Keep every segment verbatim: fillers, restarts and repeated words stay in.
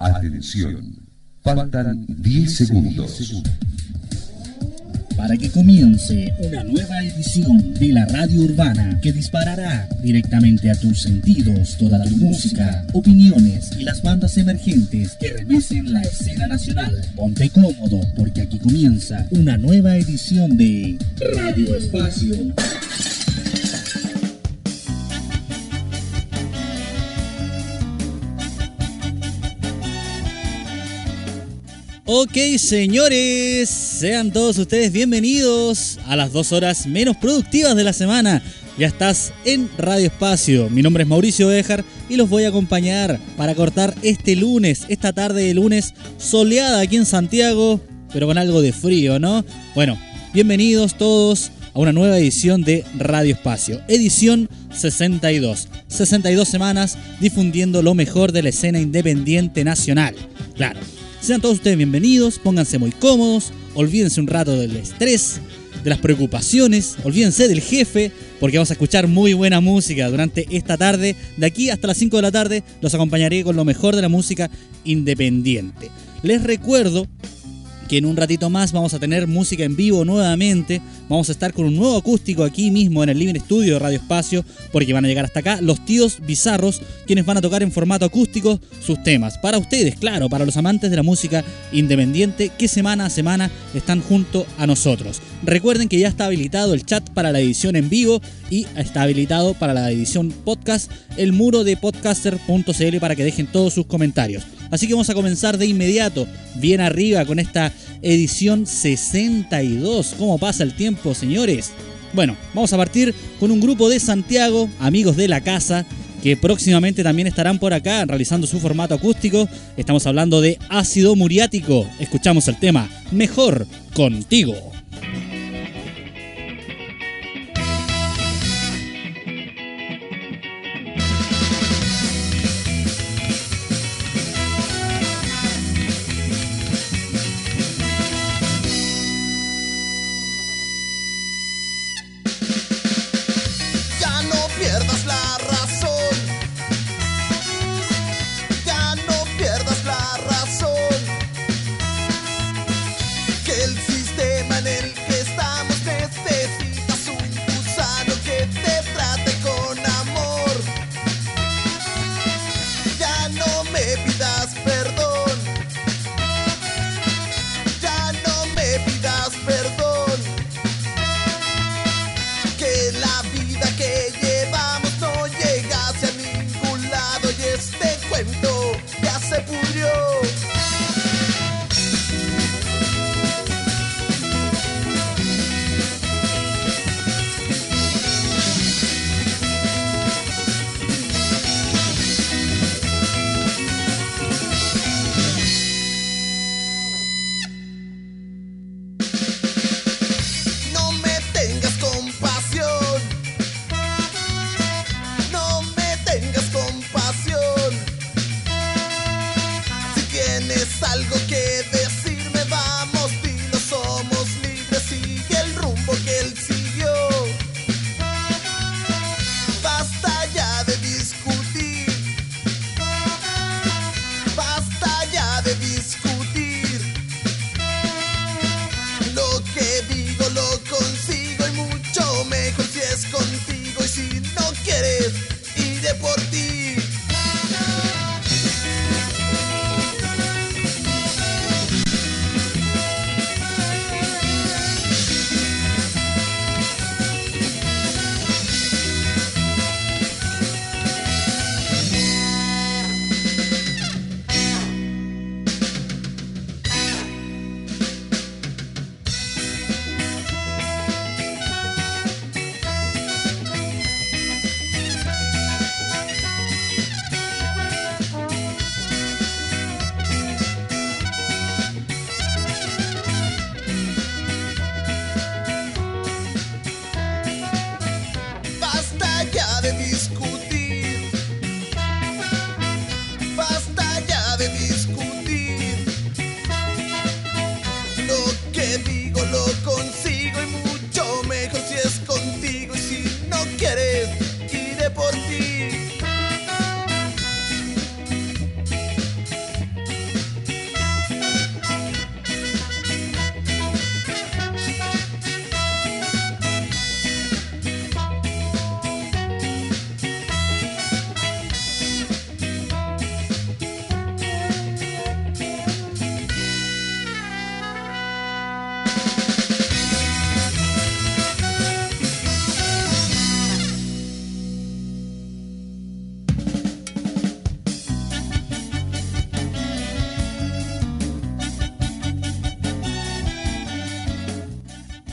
Atención, faltan diez segundos para que comience una nueva edición de la radio urbana que disparará directamente a tus sentidos toda tu música, opiniones y las bandas emergentes que remecen la escena nacional. Ponte cómodo porque aquí comienza una nueva edición de Radio Espacio. Ok, señores, sean todos ustedes bienvenidos a las dos horas menos productivas de la semana. Ya estás en Radio Espacio. Mi nombre es Mauricio Béjar y los voy a acompañar para cortar este lunes, esta tarde de lunes soleada aquí en Santiago, pero con algo de frío, ¿no? Bueno, bienvenidos todos a una nueva edición de Radio Espacio, edición sesenta y dos. sesenta y dos semanas difundiendo lo mejor de la escena independiente nacional. Claro. Sean todos ustedes bienvenidos, pónganse muy cómodos, olvídense un rato del estrés, de las preocupaciones, olvídense del jefe, porque vamos a escuchar muy buena música durante esta tarde. De aquí hasta las cinco de la tarde los acompañaré con lo mejor de la música independiente. Les recuerdo que en un ratito más vamos a tener música en vivo nuevamente. Vamos a estar con un nuevo acústico aquí mismo en el Living Studio de Radio Espacio, porque van a llegar hasta acá los tíos bizarros, quienes van a tocar en formato acústico sus temas. Para ustedes, claro, para los amantes de la música independiente, que semana a semana están junto a nosotros. Recuerden que ya está habilitado el chat para la edición en vivo y está habilitado para la edición podcast el muro de podcaster punto c l para que dejen todos sus comentarios. Así que vamos a comenzar de inmediato, bien arriba, con esta edición sesenta y dos. ¿Cómo pasa el tiempo, señores? Bueno, vamos a partir con un grupo de Santiago, amigos de la casa, que próximamente también estarán por acá realizando su formato acústico. Estamos hablando de Ácido Muriático. Escuchamos el tema Mejor Contigo. El sistema en el que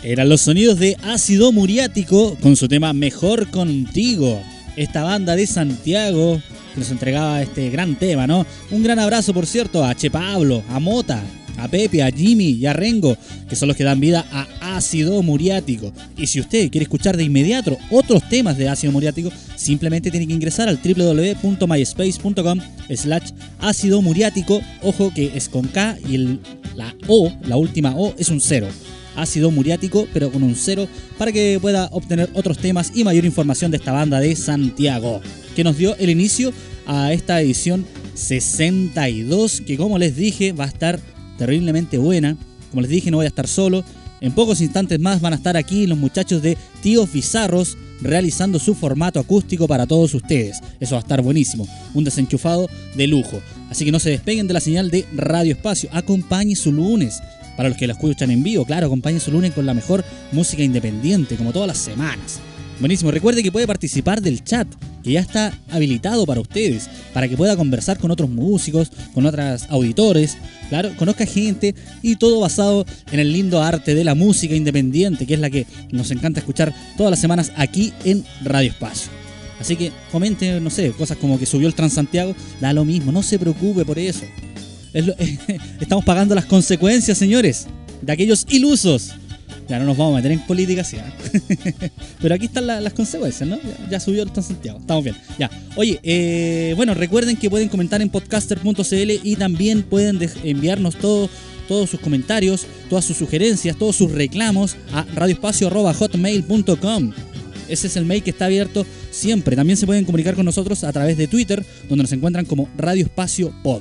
Eran los sonidos de Ácido Muriático con su tema Mejor Contigo. Esta banda de Santiago que nos entregaba este gran tema, ¿no? Un gran abrazo, por cierto, a Che Pablo, a Mota, a Pepe, a Jimmy y a Rengo, que son los que dan vida a Ácido Muriático. Y si usted quiere escuchar de inmediato otros temas de Ácido Muriático, simplemente tiene que ingresar al doble u doble u doble u punto myspace punto com slash ácido muriático. Ojo que es con K y el, la O, la última O, es un cero. Ácido Muriático, pero con un cero, para que pueda obtener otros temas y mayor información de esta banda de Santiago, que nos dio el inicio a esta edición sesenta y dos, que como les dije va a estar terriblemente buena. Como les dije, no voy a estar solo. En pocos instantes más van a estar aquí los muchachos de Tíos Bizarros realizando su formato acústico para todos ustedes. Eso va a estar buenísimo, un desenchufado de lujo. Así que no se despeguen de la señal de Radio Espacio. Acompañe su lunes. Para los que la escuchan en vivo, claro, acompañe su lunes con la mejor música independiente, como todas las semanas. Buenísimo, recuerde que puede participar del chat, que ya está habilitado para ustedes, para que pueda conversar con otros músicos, con otros auditores, claro, conozca gente, y todo basado en el lindo arte de la música independiente, que es la que nos encanta escuchar todas las semanas aquí en Radio Espacio. Así que comente, no sé, cosas como que subió el Transantiago, da lo mismo, no se preocupe por eso. Es lo, estamos pagando las consecuencias, señores, de aquellos ilusos. Ya no nos vamos a meter en política, sí, ¿eh? Pero aquí están la, las consecuencias, ¿no? Ya, ya subió el Transantiago, estamos bien. Ya. Oye, eh, bueno, recuerden que pueden comentar en podcaster punto c l y también pueden de- enviarnos todo, todos sus comentarios, todas sus sugerencias, todos sus reclamos a radioespacio arroba hotmail punto com. Ese es el mail que está abierto siempre. También se pueden comunicar con nosotros a través de Twitter, donde nos encuentran como Radio Espacio Pod.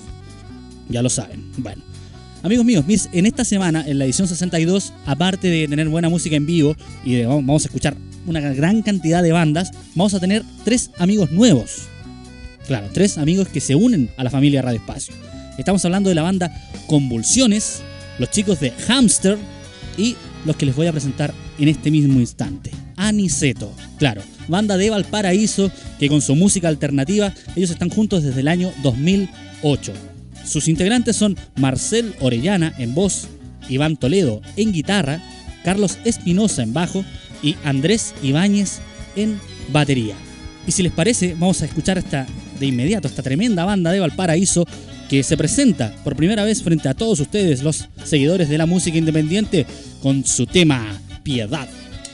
Ya lo saben. Bueno, amigos míos, mis, en esta semana, en la edición sesenta y dos, aparte de tener buena música en vivo y de, vamos a escuchar una gran cantidad de bandas, vamos a tener tres amigos nuevos. Claro, tres amigos que se unen a la familia Radio Espacio. Estamos hablando de la banda Convulsiones, los chicos de Hamster y los que les voy a presentar en este mismo instante. Aniceto, claro, banda de Valparaíso que con su música alternativa, ellos están juntos desde el año dos mil ocho. Sus integrantes son Marcel Orellana en voz, Iván Toledo en guitarra, Carlos Espinosa en bajo y Andrés Ibáñez en batería. Y si les parece, vamos a escuchar esta, de inmediato esta tremenda banda de Valparaíso que se presenta por primera vez frente a todos ustedes, los seguidores de la música independiente, con su tema Piedad.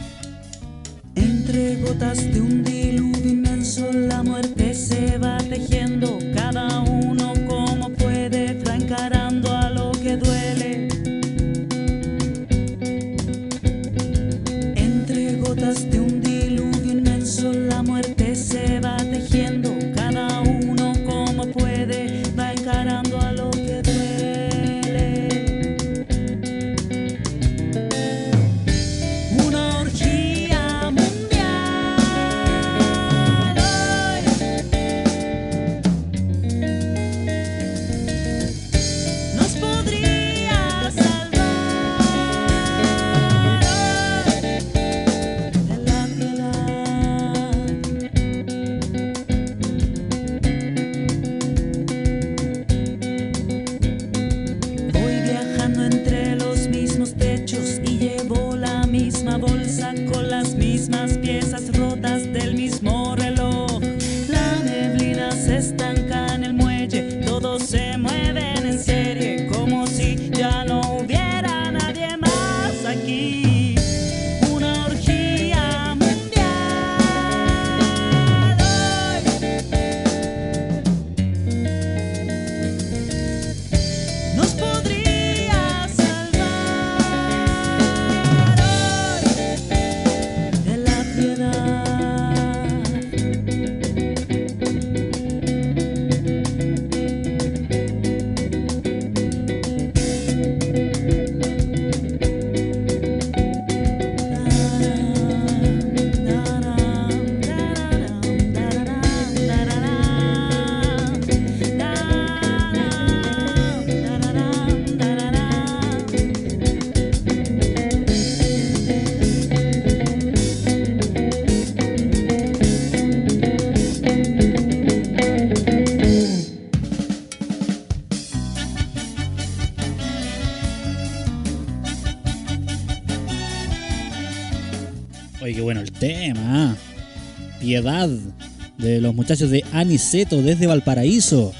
Entre gotas de un diluvio inmenso, la muerte se va tejiendo, cada uno como puede va encarando a lo que duele. Entre gotas de un diluvio inmenso, la muerte se va tejiendo, cada uno como puede va encarando a lo que duele. Una orgía mundial Oye, qué bueno el tema. Piedad, de los muchachos de Aniceto desde Valparaíso.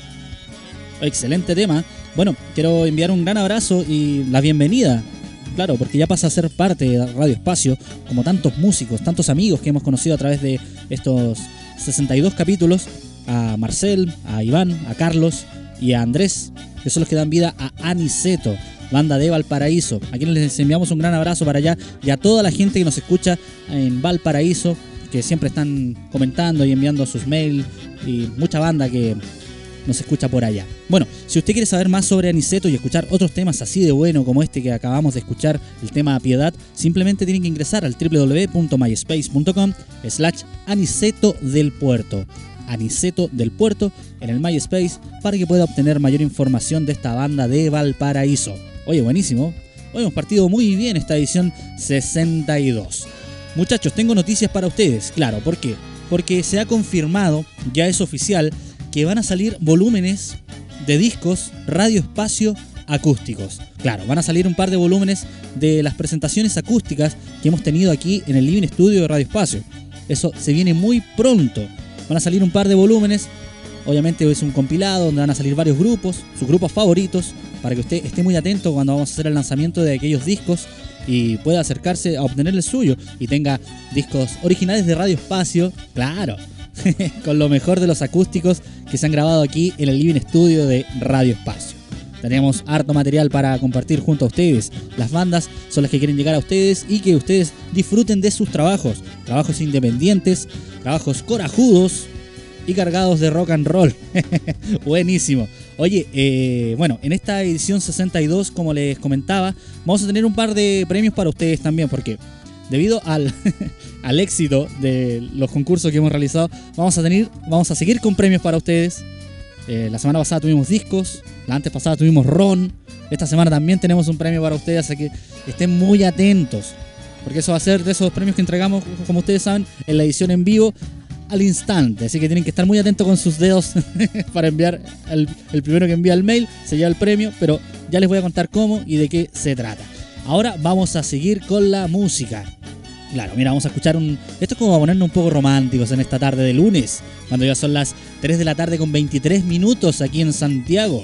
Excelente tema. Bueno, quiero enviar un gran abrazo y la bienvenida, claro, porque ya pasa a ser parte de Radio Espacio, como tantos músicos, tantos amigos que hemos conocido a través de estos sesenta y dos capítulos, a Marcel, a Iván, a Carlos y a Andrés, que son los que dan vida a Aniceto, banda de Valparaíso, a quienes les enviamos un gran abrazo para allá y a toda la gente que nos escucha en Valparaíso, que siempre están comentando y enviando sus mails, y mucha banda que nos escucha por allá. Bueno, si usted quiere saber más sobre Aniceto y escuchar otros temas así de bueno como este que acabamos de escuchar, el tema Piedad, simplemente tienen que ingresar al doble u doble u doble u punto myspace punto com slash Aniceto del Puerto. Aniceto del Puerto en el MySpace para que pueda obtener mayor información de esta banda de Valparaíso. Oye, buenísimo. Hoy hemos partido muy bien esta edición sesenta y dos. Muchachos, tengo noticias para ustedes. Claro, ¿por qué? Porque se ha confirmado, ya es oficial, que van a salir volúmenes de discos Radio Espacio acústicos. Claro, van a salir un par de volúmenes de las presentaciones acústicas que hemos tenido aquí en el Living Studio de Radio Espacio. Eso se viene muy pronto. Van a salir un par de volúmenes. Obviamente es un compilado donde van a salir varios grupos, sus grupos favoritos, para que usted esté muy atento cuando vamos a hacer el lanzamiento de aquellos discos y pueda acercarse a obtener el suyo y tenga discos originales de Radio Espacio, claro, con lo mejor de los acústicos que se han grabado aquí en el Living Studio de Radio Espacio. Tenemos harto material para compartir junto a ustedes. Las bandas son las que quieren llegar a ustedes y que ustedes disfruten de sus trabajos. Trabajos independientes, trabajos corajudos y cargados de rock and roll. Buenísimo. Oye, eh, bueno, en esta edición sesenta y dos, como les comentaba, vamos a tener un par de premios para ustedes también, porque debido al, al éxito de los concursos que hemos realizado, vamos a tener, vamos a seguir con premios para ustedes. Eh, la semana pasada tuvimos discos, la antes pasada tuvimos ron, esta semana también tenemos un premio para ustedes, así que estén muy atentos, porque eso va a ser de esos premios que entregamos, como ustedes saben, en la edición en vivo al instante, así que tienen que estar muy atentos con sus dedos para enviar, el, el primero que envía el mail se lleva el premio, pero ya les voy a contar cómo y de qué se trata. Ahora vamos a seguir con la música. Claro, mira, vamos a escuchar un... Esto es como a ponernos un poco románticos en esta tarde de lunes, cuando ya son las tres de la tarde con veintitrés minutos aquí en Santiago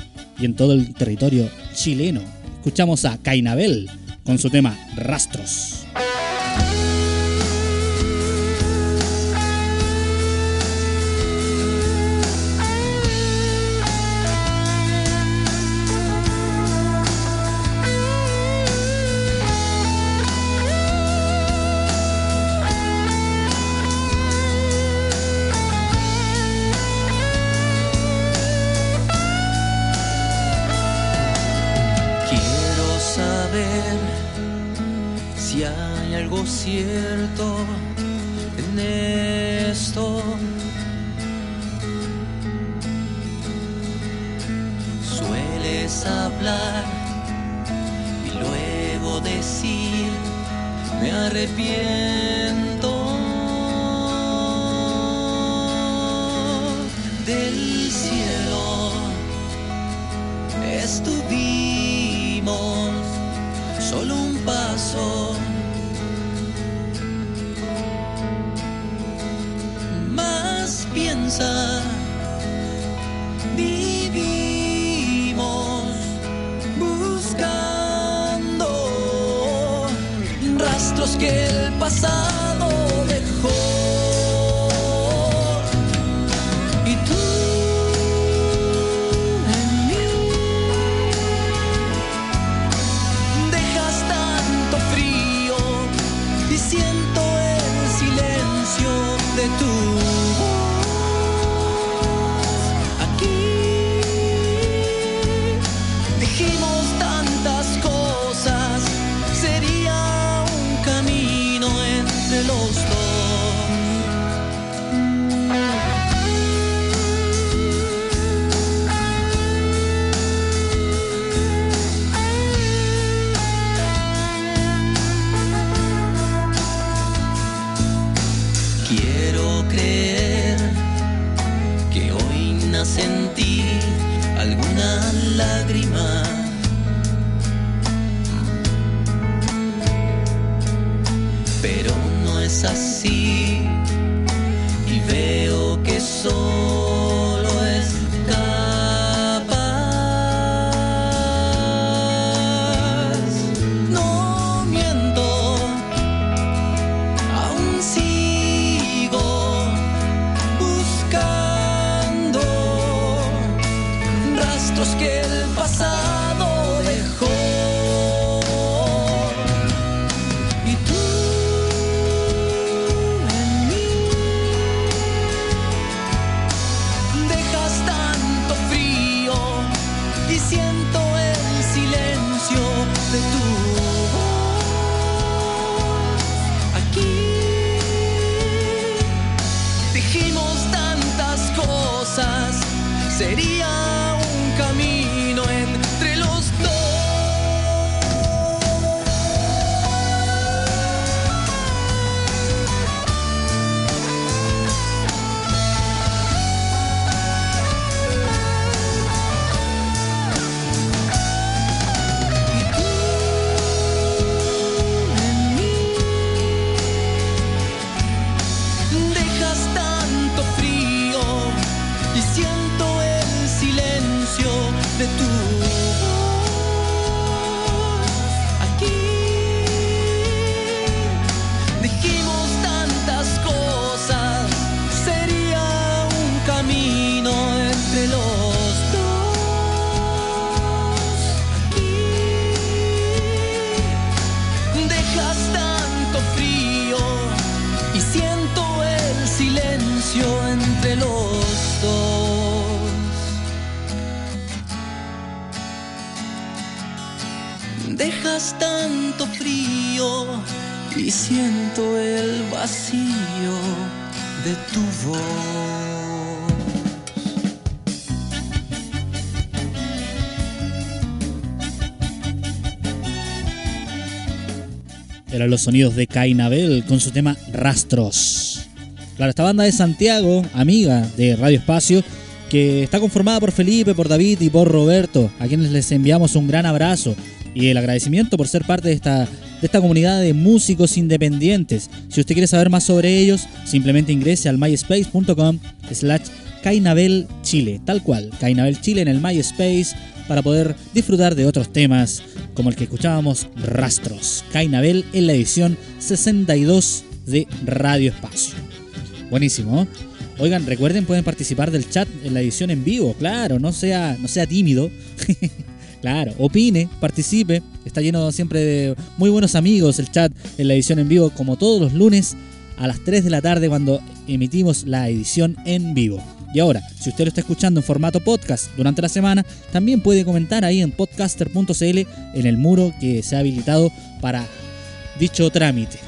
y en todo el territorio chileno. Escuchamos a Cainabel con su tema Rastros. Cierto en esto, sueles hablar y luego decir me arrepiento. Del cielo estuvimos solo un paso. Piensa, vivimos buscando rastros que el pasado dejó. Y tú en mí dejas tanto frío y siento el silencio de tu los dos. pasado dejó. Y tú en mí dejas tanto frío y siento el silencio de tu voz. Aquí dijimos tantas cosas, sería un camino entre los dos. Y tú en mí dejas tanto frío y siento el silencio de tu voz. Aquí dijimos tantas cosas, sería un camino entre los dos. Aquí dejas tanto frío y siento el silencio entre los dos. Dejas tanto frío y siento el vacío de tu voz. Eran los sonidos de Cainabel con su tema Rastros. Claro, esta banda de Santiago, amiga de Radio Espacio, que está conformada por Felipe, por David y por Roberto, a quienes les enviamos un gran abrazo y el agradecimiento por ser parte de esta, de esta comunidad de músicos independientes. Si usted quiere saber más sobre ellos, simplemente ingrese al myspace.com slash Cainabel Chile, tal cual, Cainabel Chile en el MySpace, para poder disfrutar de otros temas como el que escuchábamos, Rastros, Cainabel en la edición sesenta y dos de Radio Espacio. Buenísimo, ¿eh? Oigan, recuerden, pueden participar del chat en la edición en vivo, claro, no sea, no sea tímido. Claro, opine, participe, está lleno siempre de muy buenos amigos el chat en la edición en vivo, como todos los lunes a las tres de la tarde cuando emitimos la edición en vivo. Y ahora, si usted lo está escuchando en formato podcast durante la semana, también puede comentar ahí en podcaster punto c l en el muro que se ha habilitado para dicho trámite.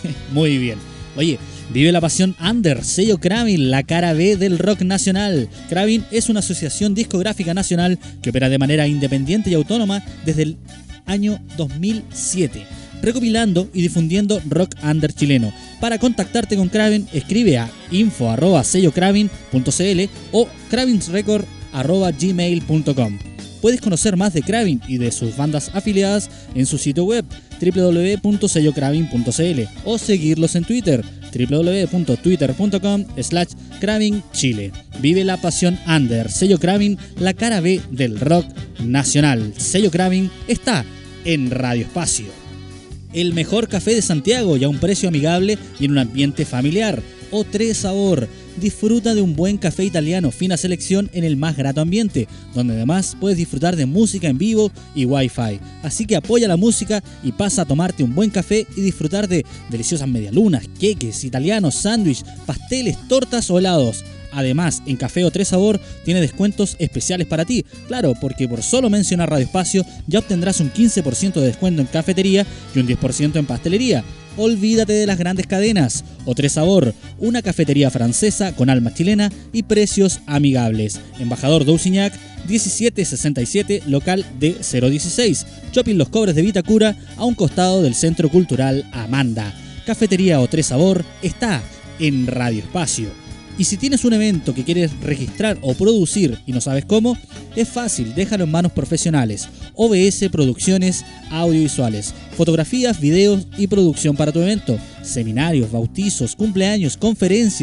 Muy bien. Oye, vive la pasión under, sello Cravin, la cara B del rock nacional. Cravin es una asociación discográfica nacional que opera de manera independiente y autónoma desde el año dos mil siete, recopilando y difundiendo rock under chileno. Para contactarte con Cravin, escribe a info arroba sello cravin punto c l o cravinsrecord arroba gmail punto com. Puedes conocer más de Cravin y de sus bandas afiliadas en su sitio web doble u doble u doble u punto sello cravin punto c l o seguirlos en Twitter doble u doble u doble u punto twitter punto com slash Cravin Chile. Vive la pasión under, sello Cravin, la cara B del rock nacional. Sello Cravin está en Radio Espacio. El mejor café de Santiago y a un precio amigable y en un ambiente familiar. O tres Sabor. Disfruta de un buen café italiano, fina selección en el más grato ambiente, donde además puedes disfrutar de música en vivo y wifi. Así que apoya la música y pasa a tomarte un buen café y disfrutar de deliciosas medialunas, queques, italianos, sándwich, pasteles, tortas o helados. Además, en Café O Tres Sabor tiene descuentos especiales para ti. Claro, porque por solo mencionar Radio Espacio ya obtendrás un quince por ciento de descuento en cafetería y un diez por ciento en pastelería. Olvídate de las grandes cadenas. O Tres Sabor, una cafetería francesa con alma chilena y precios amigables. Embajador Dousignac, diecisiete sesenta y siete, local D cero dieciséis. Shopping Los Cobres de Vitacura, a un costado del Centro Cultural Amanda. Cafetería O Tres Sabor está en Radio Espacio. Y si tienes un evento que quieres registrar o producir y no sabes cómo, es fácil, déjalo en manos profesionales. O B S Producciones Audiovisuales. Fotografías, videos y producción para tu evento. Seminarios, bautizos, cumpleaños, conferencias,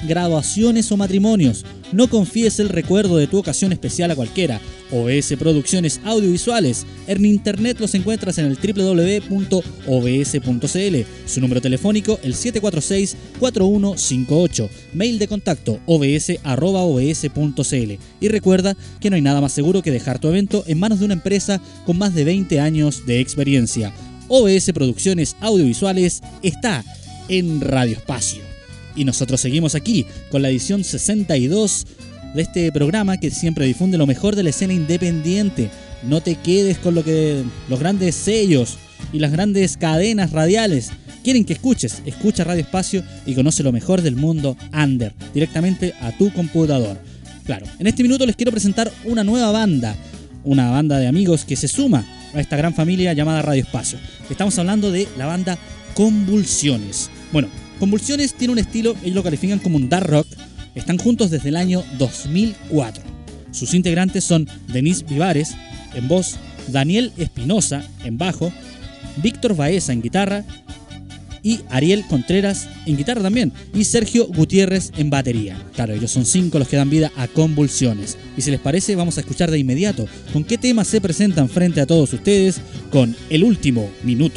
graduaciones o matrimonios. No confíes el recuerdo de tu ocasión especial a cualquiera. O B S Producciones Audiovisuales. En internet los encuentras en el doble u doble u doble u punto o b s punto c l. Su número telefónico el siete cuatro seis, cuatro uno cinco ocho. Mail de contacto obs arroba obs punto c l. Y recuerda que no hay nada más seguro que dejar tu evento en manos de una empresa con más de veinte años de experiencia. O B S Producciones Audiovisuales está en Radio Espacio. Y nosotros seguimos aquí con la edición sesenta y dos de este programa que siempre difunde lo mejor de la escena independiente. No te quedes con lo que los grandes sellos y las grandes cadenas radiales quieren que escuches. Escucha Radio Espacio y conoce lo mejor del mundo under directamente a tu computador. Claro, en este minuto les quiero presentar una nueva banda, una banda de amigos que se suma a esta gran familia llamada Radio Espacio. Estamos hablando de la banda Convulsiones. Bueno, Convulsiones tiene un estilo, ellos lo califican como un dark rock. Están juntos desde el año dos mil cuatro. Sus integrantes son Denise Vivares en voz, Daniel Espinosa en bajo, Víctor Baeza en guitarra y Ariel Contreras en guitarra también, y Sergio Gutiérrez en batería. Claro, ellos son cinco los que dan vida a Convulsiones. Y si les parece, vamos a escuchar de inmediato con qué temas se presentan frente a todos ustedes con El Último Minuto.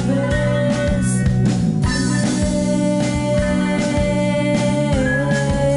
Puedo matar por ti más de una vez.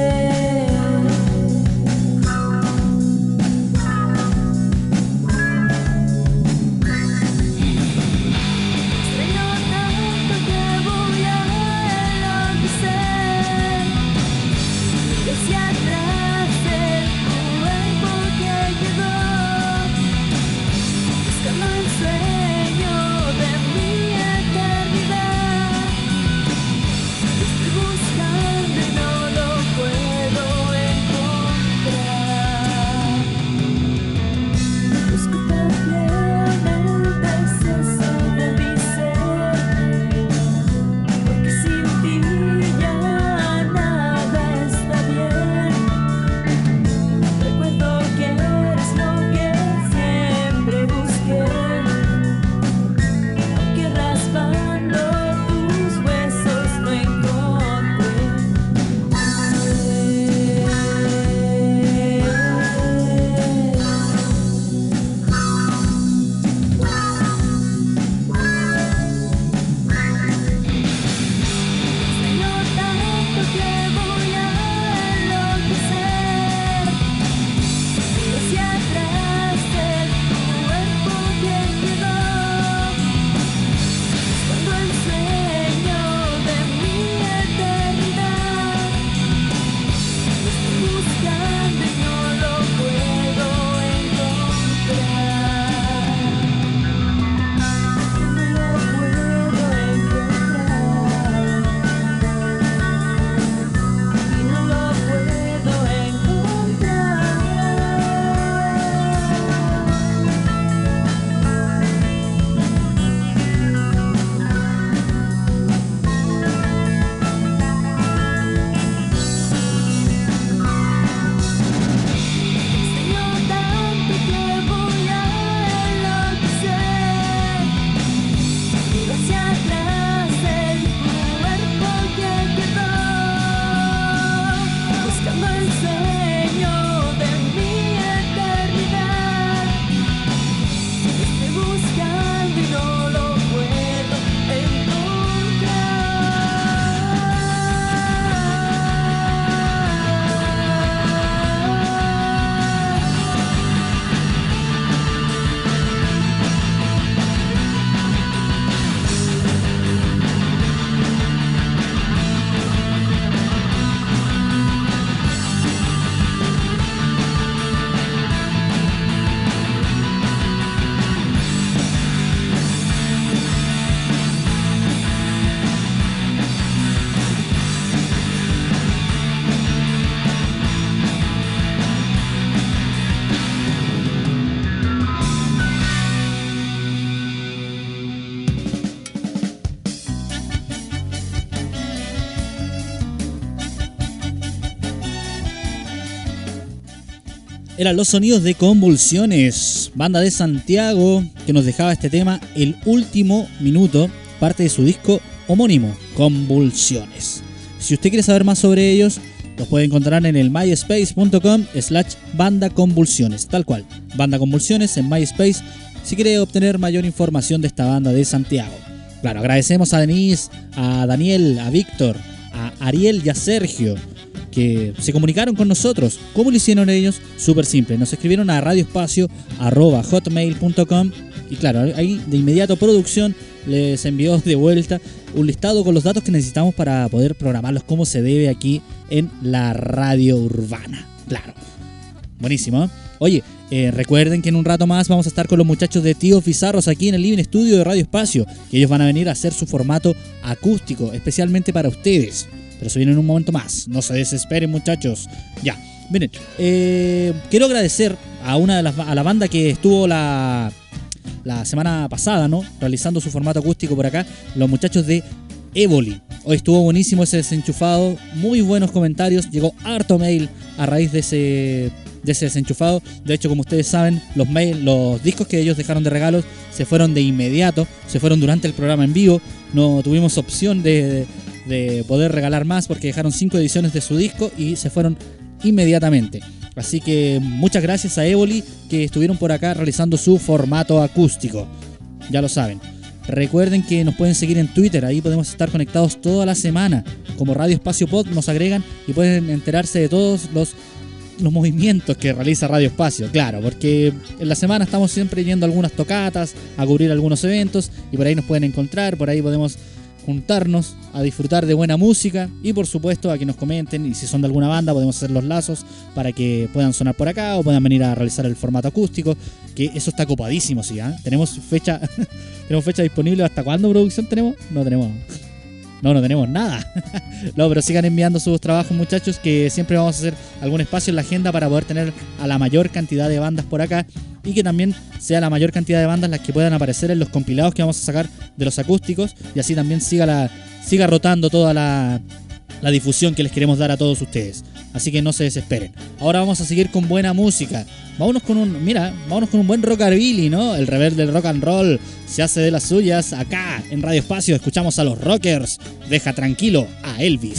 Eran los sonidos de Convulsiones, banda de Santiago que nos dejaba este tema El Último Minuto, parte de su disco homónimo, Convulsiones. Si usted quiere saber más sobre ellos, los puede encontrar en el myspace.com slash banda convulsiones, tal cual, banda convulsiones en MySpace, si quiere obtener mayor información de esta banda de Santiago. Claro, agradecemos a Denise, a Daniel, a Víctor, a Ariel y a Sergio, que se comunicaron con nosotros. ¿Cómo lo hicieron ellos? Súper simple, nos escribieron a radioespacio arroba hotmail punto com y claro, ahí de inmediato producción les envió de vuelta un listado con los datos que necesitamos para poder programarlos como se debe aquí en la radio urbana. Claro, buenísimo, ¿eh? Oye, eh, recuerden que en un rato más vamos a estar con los muchachos de Tíos Bizarros aquí en el Living Studio de Radio Espacio, que ellos van a venir a hacer su formato acústico especialmente para ustedes. Pero se viene en un momento más. No se desesperen, muchachos. Ya, miren, eh, quiero agradecer a una de las a la banda que estuvo la, la semana pasada, ¿no? Realizando su formato acústico por acá, los muchachos de Évoli. Hoy estuvo buenísimo ese desenchufado, muy buenos comentarios, llegó harto mail a raíz de ese de ese desenchufado. De hecho, como ustedes saben, los mail, los discos que ellos dejaron de regalos se fueron de inmediato, se fueron durante el programa en vivo. No tuvimos opción de, de, de poder regalar más porque dejaron cinco ediciones de su disco y se fueron inmediatamente. Así que muchas gracias a Évoli que estuvieron por acá realizando su formato acústico. Ya lo saben. Recuerden que nos pueden seguir en Twitter, ahí podemos estar conectados toda la semana. Como Radio Espacio Pod nos agregan y pueden enterarse de todos los, los movimientos que realiza Radio Espacio. Claro, porque en la semana estamos siempre yendo a algunas tocatas, a cubrir algunos eventos y por ahí nos pueden encontrar, por ahí podemos juntarnos a disfrutar de buena música y por supuesto a que nos comenten y si son de alguna banda podemos hacer los lazos para que puedan sonar por acá o puedan venir a realizar el formato acústico, que eso está copadísimo, sí, ¿eh? Tenemos fecha tenemos fecha disponible. ¿Hasta cuándo producción tenemos? No tenemos no, no tenemos nada. No, pero sigan enviando sus trabajos, muchachos, que siempre vamos a hacer algún espacio en la agenda para poder tener a la mayor cantidad de bandas por acá y que también sea la mayor cantidad de bandas las que puedan aparecer en los compilados que vamos a sacar de los acústicos y así también siga la siga rotando toda la, la difusión que les queremos dar a todos ustedes. Así que no se desesperen. Ahora vamos a seguir con buena música. Vámonos con un, mira, vámonos con un buen rockabilly, ¿no? El rebelde del rock and roll se hace de las suyas acá en Radio Espacio. Escuchamos a los Rockers. Deja tranquilo a Elvis.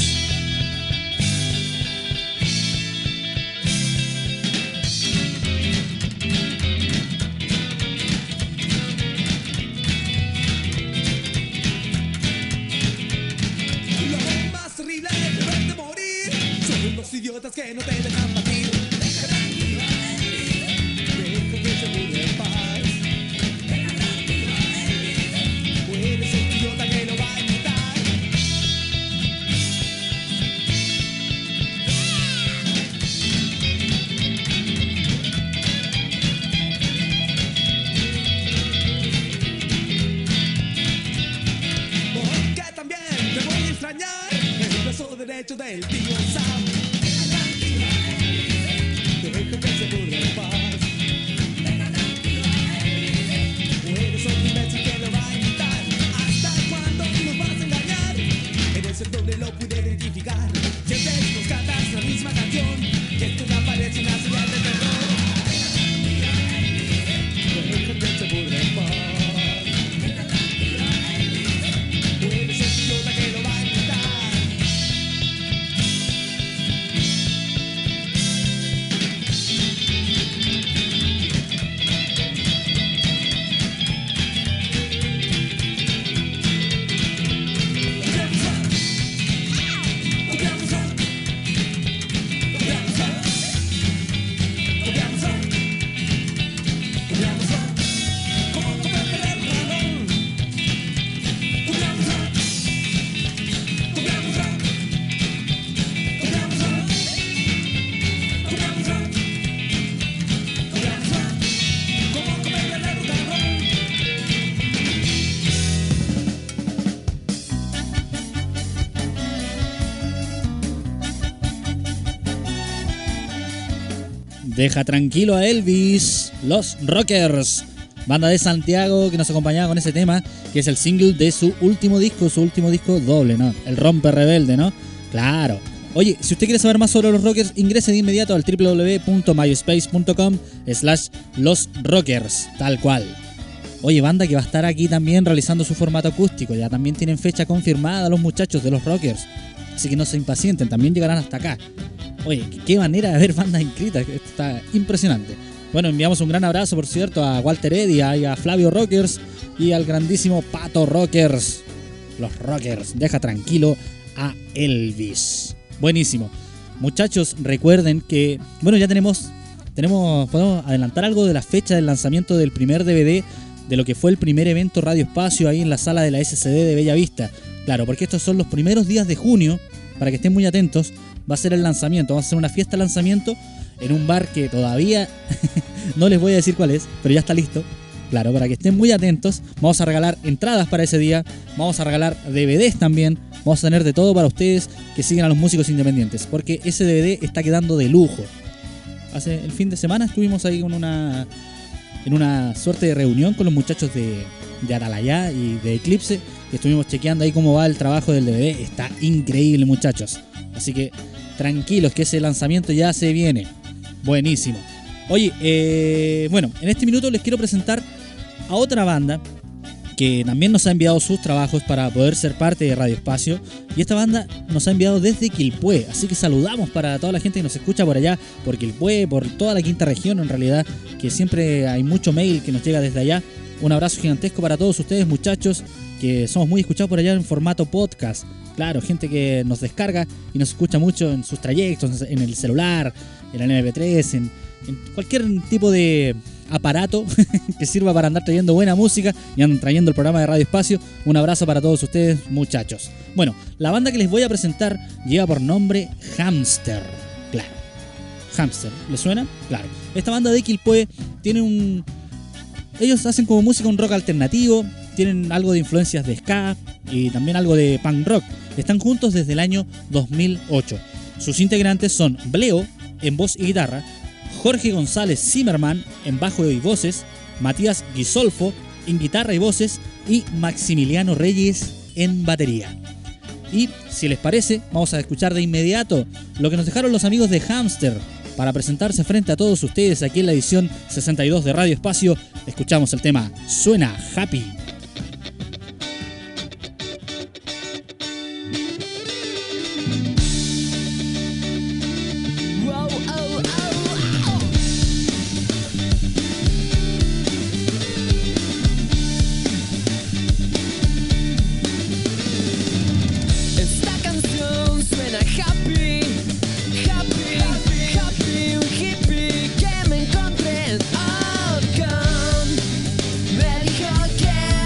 Idiotas que no te dejan batir. Deja tranquilo a Elvis. Deja que se mude en paz. Deja tranquilo a Elvis. Puede ser un idiota que lo va a imitar. Porque también te voy a extrañar el brazo derecho del tío Sam. Deja que se burle en paz. Deja tranquilo a Elvis. Puedes ser un imbécil que lo va a imitar. ¿Hasta cuándo nos vas a engañar? Eres el doble, lo pude identificar. Siempre nos cantas la misma canción. Que esto ya parece una señal de terror. Deja tranquilo a Elvis. Deja que se burle en paz. Deja tranquilo a Elvis. Puedes ser un idiota que lo va a imitar. Deja tranquilo a Elvis, los Rockers, banda de Santiago que nos acompañaba con ese tema, que es el single de su último disco, su último disco doble, ¿no? El Rompe Rebelde, ¿no? Claro, Oye, si usted quiere saber más sobre los rockers, ingrese de inmediato al w w w punto myspace punto com slash los rockers, tal cual. Oye, banda que va a estar aquí también realizando su formato acústico. Ya también tienen fecha confirmada los muchachos de los rockers. Así que no se impacienten, también llegarán hasta acá. Oye, qué manera de ver bandas inscritas. Esto está impresionante. Bueno, enviamos un gran abrazo, por cierto, a Walter Edia y a Flavio Rockers y al grandísimo Pato Rockers. Los rockers, deja tranquilo a Elvis. Buenísimo. Muchachos, recuerden que, bueno, ya tenemos, tenemos, podemos adelantar algo de la fecha del lanzamiento del primer D V D de lo que fue el primer evento Radio Espacio ahí en la sala de la S C D de Bella Vista. Claro, porque estos son los primeros días de junio, para que estén muy atentos, va a ser el lanzamiento, vamos a hacer una fiesta de lanzamiento en un bar que todavía no les voy a decir cuál es, pero ya está listo. Claro, para que estén muy atentos, vamos a regalar entradas para ese día, vamos a regalar D V Ds también, vamos a tener de todo para ustedes que siguen a los músicos independientes, porque ese D V D está quedando de lujo. Hace el fin de semana estuvimos ahí con una, en una suerte de reunión con los muchachos de, de Atalaya y de Eclipse, que estuvimos chequeando ahí cómo va el trabajo del D V D. Está increíble, muchachos, así que tranquilos que ese lanzamiento ya se viene. Buenísimo. Oye, eh, bueno, en este minuto les quiero presentar a otra banda que también nos ha enviado sus trabajos para poder ser parte de Radio Espacio. Y esta banda nos ha enviado desde Quilpué, así que saludamos para toda la gente que nos escucha por allá, por Quilpué, por toda la quinta región en realidad, que siempre hay mucho mail que nos llega desde allá. Un abrazo gigantesco para todos ustedes, muchachos, que somos muy escuchados por allá en formato podcast. Claro, gente que nos descarga y nos escucha mucho en sus trayectos, en el celular, en el eme pe tres, en, en cualquier tipo de aparato que sirva para andar trayendo buena música y andan trayendo el programa de Radio Espacio. Un abrazo para todos ustedes, muchachos. Bueno, la banda que les voy a presentar lleva por nombre Hamster. Claro, Hamster, ¿les suena? Claro. Esta banda de Quilpué tiene un... Ellos hacen como música un rock alternativo, tienen algo de influencias de ska y también algo de punk rock. Están juntos desde el año dos mil ocho. Sus integrantes son Bleo en voz y guitarra, Jorge González Zimmerman en bajo y voces, Matías Guisolfo en guitarra y voces y Maximiliano Reyes en batería. Y si les parece, vamos a escuchar de inmediato lo que nos dejaron los amigos de Hamster para presentarse frente a todos ustedes aquí en la edición sesenta y dos de Radio Espacio. Escuchamos el tema Suena Happy. Me dijo que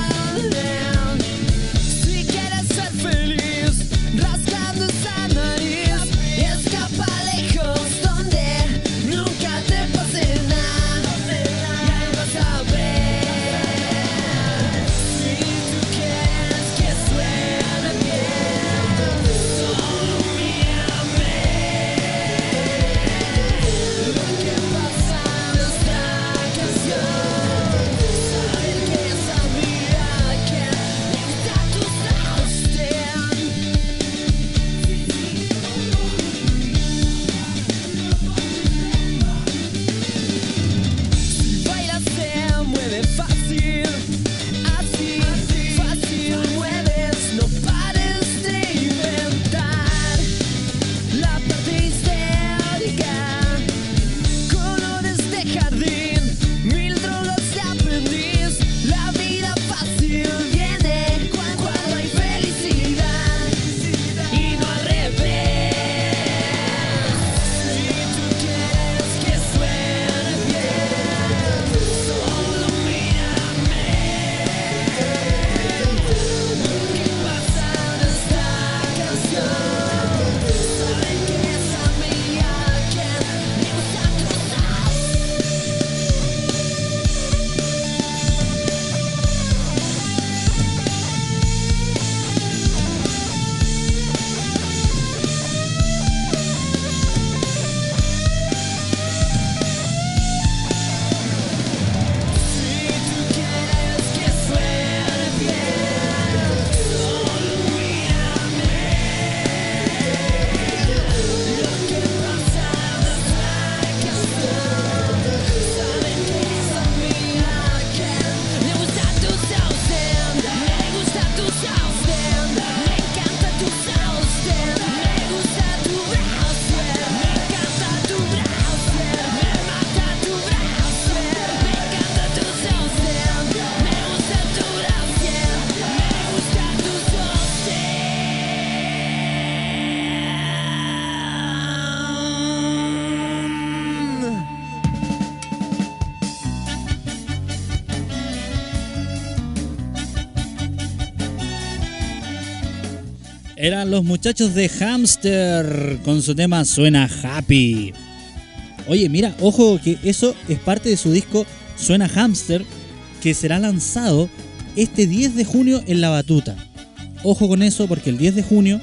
Eran los muchachos de Hamster con su tema Suena Happy. Oye, mira, ojo que eso es parte de su disco Suena Hamster, que será lanzado este diez de junio en La Batuta. Ojo con eso porque el diez de junio,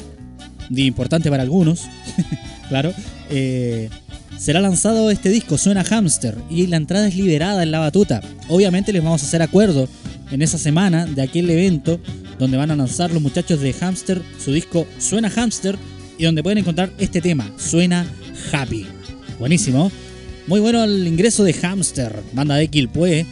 día importante para algunos, claro, eh, será lanzado este disco Suena Hamster y la entrada es liberada en La Batuta. Obviamente les vamos a hacer acuerdo en esa semana de aquel evento donde van a lanzar los muchachos de Hamster su disco Suena Hamster y donde pueden encontrar este tema, Suena Happy. Buenísimo, muy bueno el ingreso de Hamster, banda de Quilpué,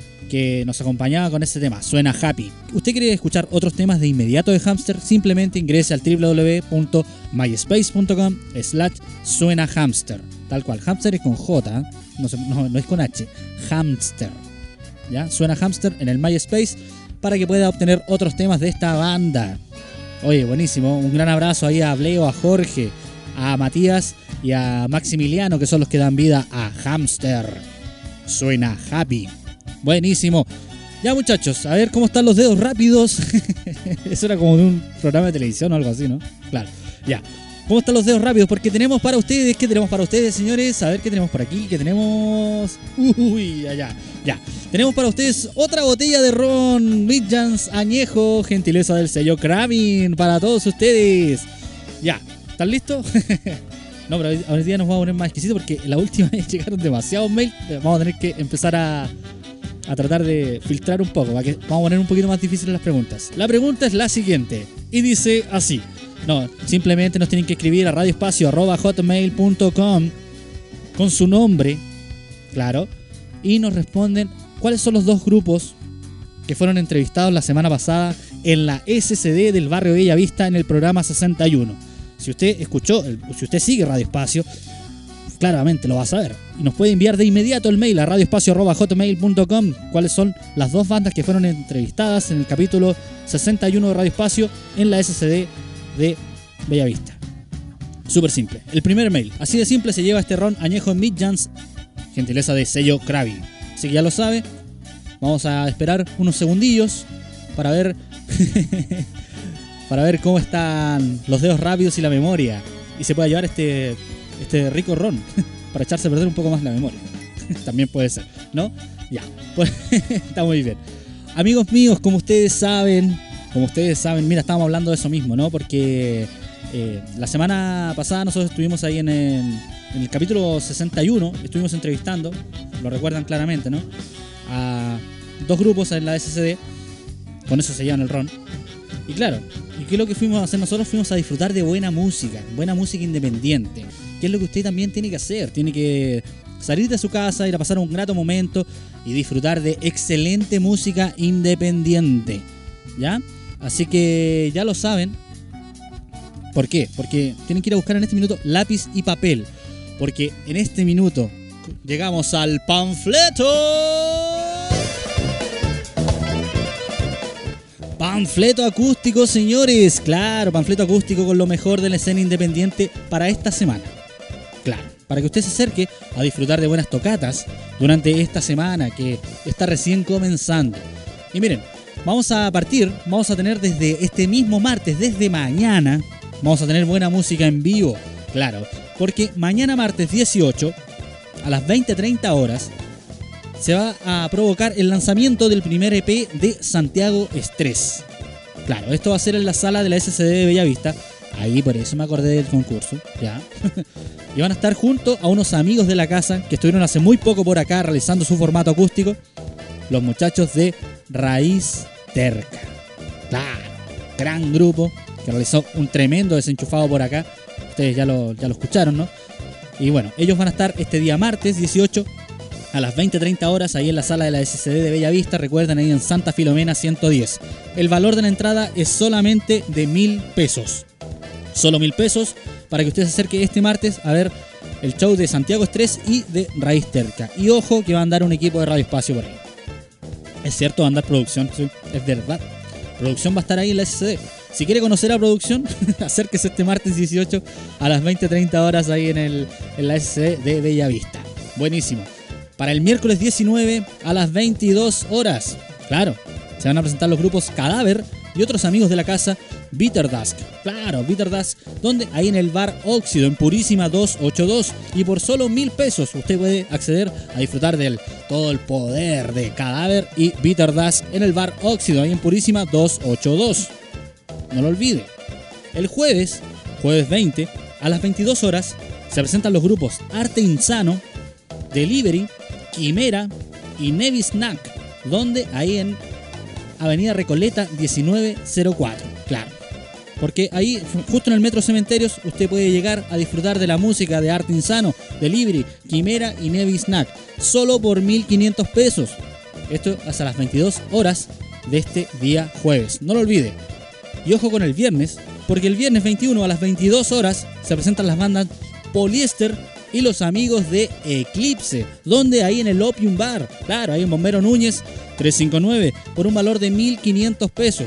que nos acompañaba con este tema, Suena Happy. ¿Usted quiere escuchar otros temas de inmediato de Hamster? Simplemente ingrese al doble u doble u doble u punto myspace punto com slash Suena Hamster. Tal cual, Hamster es con J, no, no, no es con H, Hamster. ¿Ya? Suena Hamster en el MySpace para que pueda obtener otros temas de esta banda. Oye, buenísimo. Un gran abrazo ahí a Bleo, a Jorge, a Matías y a Maximiliano, que son los que dan vida a Hamster. Suena Happy. Buenísimo. Ya, muchachos, a ver cómo están los dedos rápidos. Eso era como de un programa de televisión o algo así, ¿no? Claro, ya. ¿Cómo están los dedos rápidos? Porque tenemos para ustedes, ¿qué tenemos para ustedes, señores? A ver, ¿qué tenemos por aquí? ¿Qué tenemos? Uy, allá, ya. Tenemos para ustedes otra botella de ron Midjans añejo, gentileza del sello Kraven, para todos ustedes. Ya, ¿están listos? No, pero hoy día nos vamos a poner más exquisito porque la última vez llegaron demasiados mails. Vamos a tener que empezar a, a tratar de filtrar un poco, para que vamos a poner un poquito más difíciles las preguntas. La pregunta es la siguiente, y dice así. No, simplemente nos tienen que escribir a radioespacio arroba hotmail punto com con su nombre, claro, y nos responden cuáles son los dos grupos que fueron entrevistados la semana pasada en la S C D del barrio Bellavista en el programa sesenta y uno. Si usted escuchó, si usted sigue Radio Espacio, claramente lo va a saber. Y nos puede enviar de inmediato el mail a radioespacio arroba hotmail punto com cuáles son las dos bandas que fueron entrevistadas en el capítulo sesenta y uno de Radio Espacio en la S C D de Bellavista. Súper simple. El primer mail, así de simple, se lleva este ron añejo en Midjans, gentileza de sello Kraven. Así que ya lo sabe. Vamos a esperar unos segundillos para ver para ver cómo están los dedos rápidos y la memoria, y se pueda llevar este este rico ron para echarse a perder un poco más la memoria. También puede ser, ¿no? Ya, pues está muy bien. Amigos míos, como ustedes saben, como ustedes saben, mira, estábamos hablando de eso mismo, ¿no? Porque eh, la semana pasada nosotros estuvimos ahí en el, en el capítulo sesenta y uno, estuvimos entrevistando, lo recuerdan claramente, ¿no? A dos grupos en la S C D, con eso se llevan el ron. Y claro, ¿y qué es lo que fuimos a hacer nosotros? Fuimos a disfrutar de buena música, buena música independiente. ¿Qué es lo que usted también tiene que hacer? Tiene que salir de su casa, ir a pasar un grato momento y disfrutar de excelente música independiente, ¿ya? Así que ya lo saben. ¿Por qué? Porque tienen que ir a buscar en este minuto lápiz y papel, porque en este minuto llegamos al panfleto. Panfleto acústico, señores. Claro, panfleto acústico con lo mejor de la escena independiente para esta semana. Claro, para que usted se acerque a disfrutar de buenas tocatas durante esta semana que está recién comenzando. Y miren, vamos a partir, vamos a tener desde este mismo martes, desde mañana, vamos a tener buena música en vivo. Claro, porque mañana martes dieciocho, a las veinte treinta horas, se va a provocar el lanzamiento del primer E P de Santiago Estrés. Claro, esto va a ser en la sala de la S C D de Bellavista. Ahí por eso me acordé del concurso, ya. Y van a estar junto a unos amigos de la casa que estuvieron hace muy poco por acá realizando su formato acústico. Los muchachos de Raíz Terca. Claro, gran grupo que realizó un tremendo desenchufado por acá. Ustedes ya lo, ya lo escucharon, ¿no? Y bueno, ellos van a estar este día martes dieciocho a las veinte treinta horas ahí en la sala de la S C D de Bellavista. Recuerden, ahí en Santa Filomena ciento diez. El valor de la entrada es solamente de mil pesos. Solo mil pesos para que usted se acerque este martes a ver el show de Santiago Estrés y de Raíz Terca. Y ojo que va a andar un equipo de Radio Espacio por ahí. Es cierto, va a andar producción, sí, es verdad. Producción va a estar ahí en la S C D. Si quiere conocer a producción, acérquese este martes dieciocho a las veinte treinta horas ahí en, el, en la S C D de Bellavista. Buenísimo. Para el miércoles diecinueve a las veintidós horas, claro, se van a presentar los grupos Cadáver y otros amigos de la casa Bitter Dusk. Claro, Bitter Dusk, donde ahí en el bar Óxido, en Purísima doscientos ochenta y dos. Y por solo mil pesos usted puede acceder a disfrutar del todo el poder de Cadáver y Bitter Dusk en el bar Óxido, ahí en Purísima doscientos ochenta y dos. No lo olvide. El jueves, jueves veinte, a las veintidós horas, se presentan los grupos Arte Insano, Delivery, Quimera y Nevi Snack, donde ahí en Avenida Recoleta diecinueve cero cuatro. Claro, porque ahí, justo en el Metro Cementerios, usted puede llegar a disfrutar de la música de Arte Insano, Delivery, Quimera y Nevi Snack, solo por mil quinientos pesos. Esto hasta las veintidós horas de este día jueves. No lo olvide. Y ojo con el viernes, porque el viernes veintiuno a las veintidós horas se presentan las bandas Poliéster y los amigos de Eclipse, donde ahí en el Opium Bar, claro, ahí en Bombero Núñez trescientos cincuenta y nueve, por un valor de mil quinientos pesos.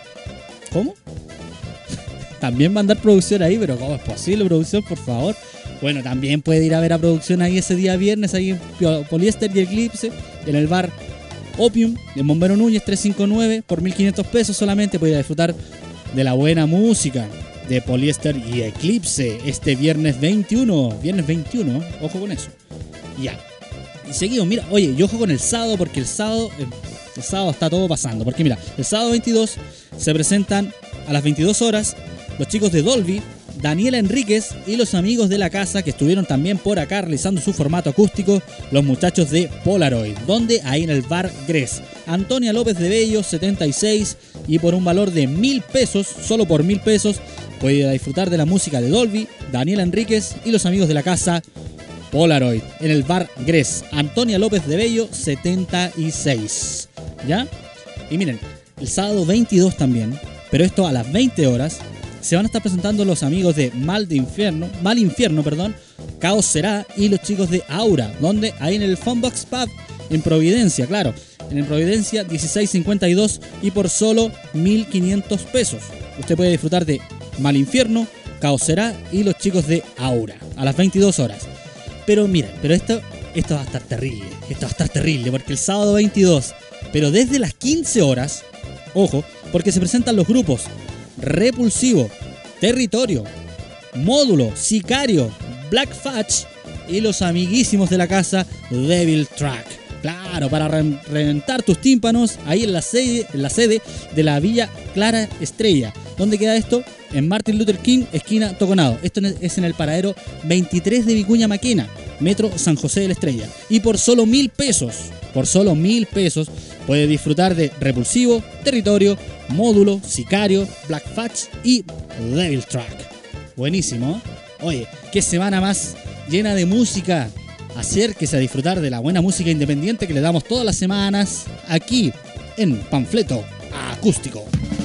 ¿Cómo? También va a andar producción ahí, pero ¿cómo es posible, producción, por favor? Bueno, también puede ir a ver a producción ahí ese día viernes, ahí en Poliéster y Eclipse, en el bar Opium, en Bombero Núñez trescientos cincuenta y nueve, por mil quinientos pesos solamente puede disfrutar de la buena música de Poliéster y Eclipse este viernes veintiuno. Viernes veintiuno, ojo con eso. Ya. Y seguimos, mira, oye, yo ojo con el sábado, porque el sábado, el, el sábado está todo pasando. Porque mira, el sábado veintidós se presentan a las veintidós horas los chicos de Dolby, Daniela Enríquez y los amigos de la casa que estuvieron también por acá realizando su formato acústico, los muchachos de Polaroid, donde ahí en el bar Gres, Antonia López de Bello, setenta y seis, y por un valor de mil pesos, solo por mil pesos, puede disfrutar de la música de Dolby, Daniela Enríquez y los amigos de la casa Polaroid, en el bar Gres, Antonia López de Bello, setenta y seis. ¿Ya? Y miren, el sábado veintidós también, pero esto a las veinte horas, se van a estar presentando los amigos de Mal de Infierno, Mal Infierno, perdón, Caos Será y los chicos de Aura, donde ahí en el Funbox Pub en Providencia, claro, en el Providencia dieciséis cincuenta y dos, y por solo mil quinientos pesos. Usted puede disfrutar de Mal Infierno, Caos Será y los chicos de Aura a las veintidós horas. Pero miren, pero esto, esto va a estar terrible, esto va a estar terrible, porque el sábado veintidós, pero desde las quince horas, ojo, porque se presentan los grupos Repulsivo, Territorio, Módulo, Sicario, Black Fudge y los amiguísimos de la casa Devil Track. Claro, para re- reventar tus tímpanos ahí en la sede, en la sede de la Villa Clara Estrella. ¿Dónde queda esto? En Martin Luther King, esquina Toconado. Esto es en el paradero veintitrés de Vicuña Maquena, Metro San José de la Estrella. Y por solo mil pesos, por solo mil pesos, puede disfrutar de Repulsivo, Territorio, Módulo, Sicario, Black Fudge y Devil Track. Buenísimo, ¿eh? Oye, qué semana más llena de música. Acérquese a disfrutar de la buena música independiente que le damos todas las semanas aquí en Panfleto Acústico.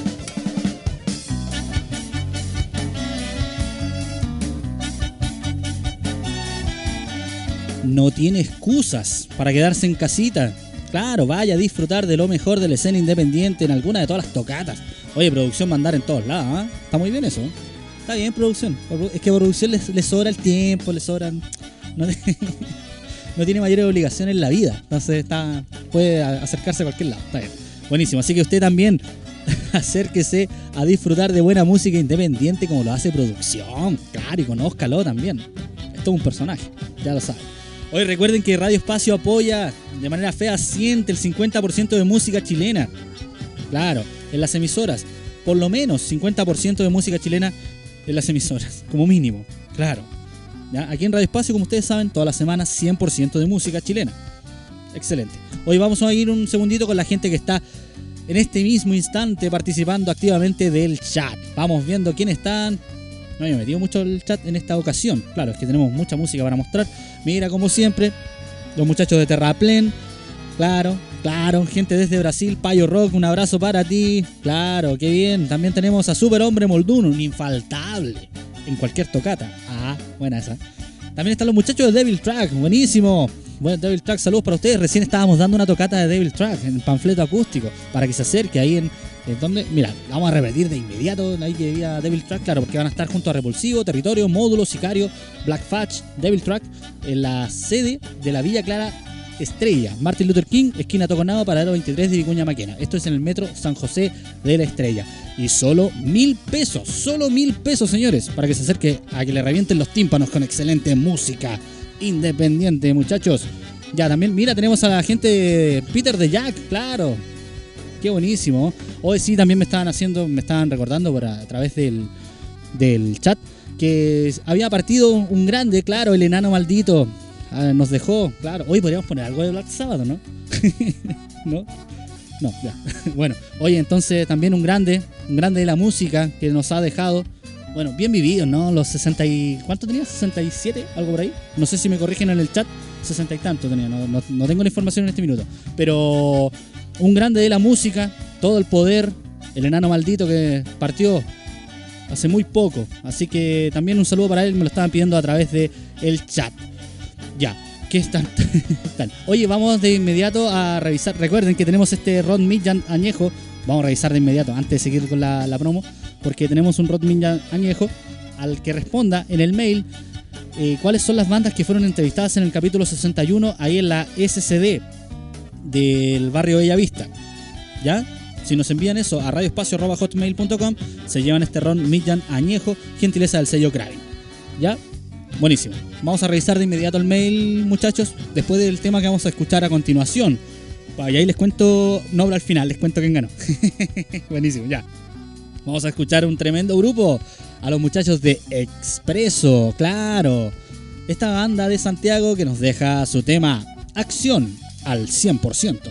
No tiene excusas para quedarse en casita. Claro, vaya a disfrutar de lo mejor de la escena independiente en alguna de todas las tocatas. Oye, producción va a andar en todos lados, ¿eh? Está muy bien eso, ¿eh? Está bien, producción. Es que a producción les, les sobra el tiempo, les sobran... No, no tiene mayores obligaciones en la vida. Entonces está, puede acercarse a cualquier lado. Está bien. Buenísimo. Así que usted también acérquese a disfrutar de buena música independiente como lo hace producción. Claro, y conózcalo también. Esto es un personaje, ya lo saben. Hoy recuerden que Radio Espacio apoya de manera fehaciente el cincuenta por ciento de música chilena. Claro, en las emisoras. Por lo menos cincuenta por ciento de música chilena en las emisoras, como mínimo. Claro. ¿Ya? Aquí en Radio Espacio, como ustedes saben, todas las semanas cien por ciento de música chilena. Excelente. Hoy vamos a ir un segundito con la gente que está en este mismo instante participando activamente del chat. Vamos viendo quiénes están. No me he metido mucho el chat en esta ocasión. Claro, es que tenemos mucha música para mostrar. Mira, como siempre, los muchachos de Terraplén. Claro, claro, gente desde Brasil. Payo Rock, un abrazo para ti. Claro, qué bien. También tenemos a Super Hombre Molduno, un infaltable en cualquier tocata. Ah, buena esa. También están los muchachos de Devil Track, buenísimo. Bueno, Devil Track, saludos para ustedes. Recién estábamos dando una tocata de Devil Track en Panfleto Acústico, para que se acerque ahí en, en donde, mira, vamos a repetir de inmediato ahí que había Devil Track, claro, porque van a estar junto a Repulsivo, Territorio, Módulo, Sicario, Black Fudge, Devil Track, en la sede de la Villa Clara Estrella, Martin Luther King, esquina Toconao, paradero veintitrés de Vicuña Maquena. Esto es en el metro San José de la Estrella. Y solo mil pesos, solo mil pesos, señores, para que se acerque a que le revienten los tímpanos con excelente música independiente, muchachos. Ya, también, mira, tenemos a la gente de Peter de Jack, claro. Qué buenísimo. Hoy sí, también me estaban haciendo, me estaban recordando por a, a través del, del chat que había partido un grande, claro, el enano maldito. Ah, nos dejó, claro. Hoy podríamos poner algo de Black Sabbath, ¿no? ¿No? No, ya. Bueno, oye, entonces también un grande, un grande de la música que nos ha dejado. Bueno, bien vivido, ¿no? Los sesenta y... ¿Cuánto tenía? ¿sesenta y siete? Algo por ahí. No sé si me corrigen en el chat. sesenta y tanto tenía, no, no, no tengo la información en este minuto. Pero un grande de la música, todo el poder, el enano maldito que partió hace muy poco. Así que también un saludo para él, me lo estaban pidiendo a través de el chat. Ya, ¿qué están? Oye, vamos de inmediato a revisar. Recuerden que tenemos este Rod Midjan añejo. Vamos a revisar de inmediato, antes de seguir con la, la promo, porque tenemos un Rod Midjan añejo al que responda en el mail eh, cuáles son las bandas que fueron entrevistadas en el capítulo sesenta y uno, ahí en la S C D del barrio Bellavista. ¿Ya? Si nos envían eso a radioespacio arroba hotmail punto com, se llevan este Rod Midjan añejo, gentileza del sello Craving. ¿Ya? Buenísimo. Vamos a revisar de inmediato el mail, muchachos, después del tema que vamos a escuchar a continuación. Y ahí les cuento, no, pero al final les cuento quién ganó. Buenísimo, ya. Vamos a escuchar un tremendo grupo, a los muchachos de Expreso, claro. Esta banda de Santiago que nos deja su tema Acción al cien por ciento.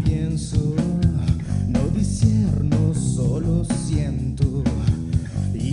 No disierno, solo siento. Y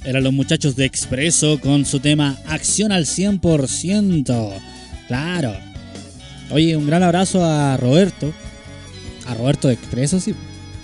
Eran los muchachos de Expreso con su tema Acción al cien por ciento. Claro. Oye, un gran abrazo a Roberto. A Roberto de Expreso, sí.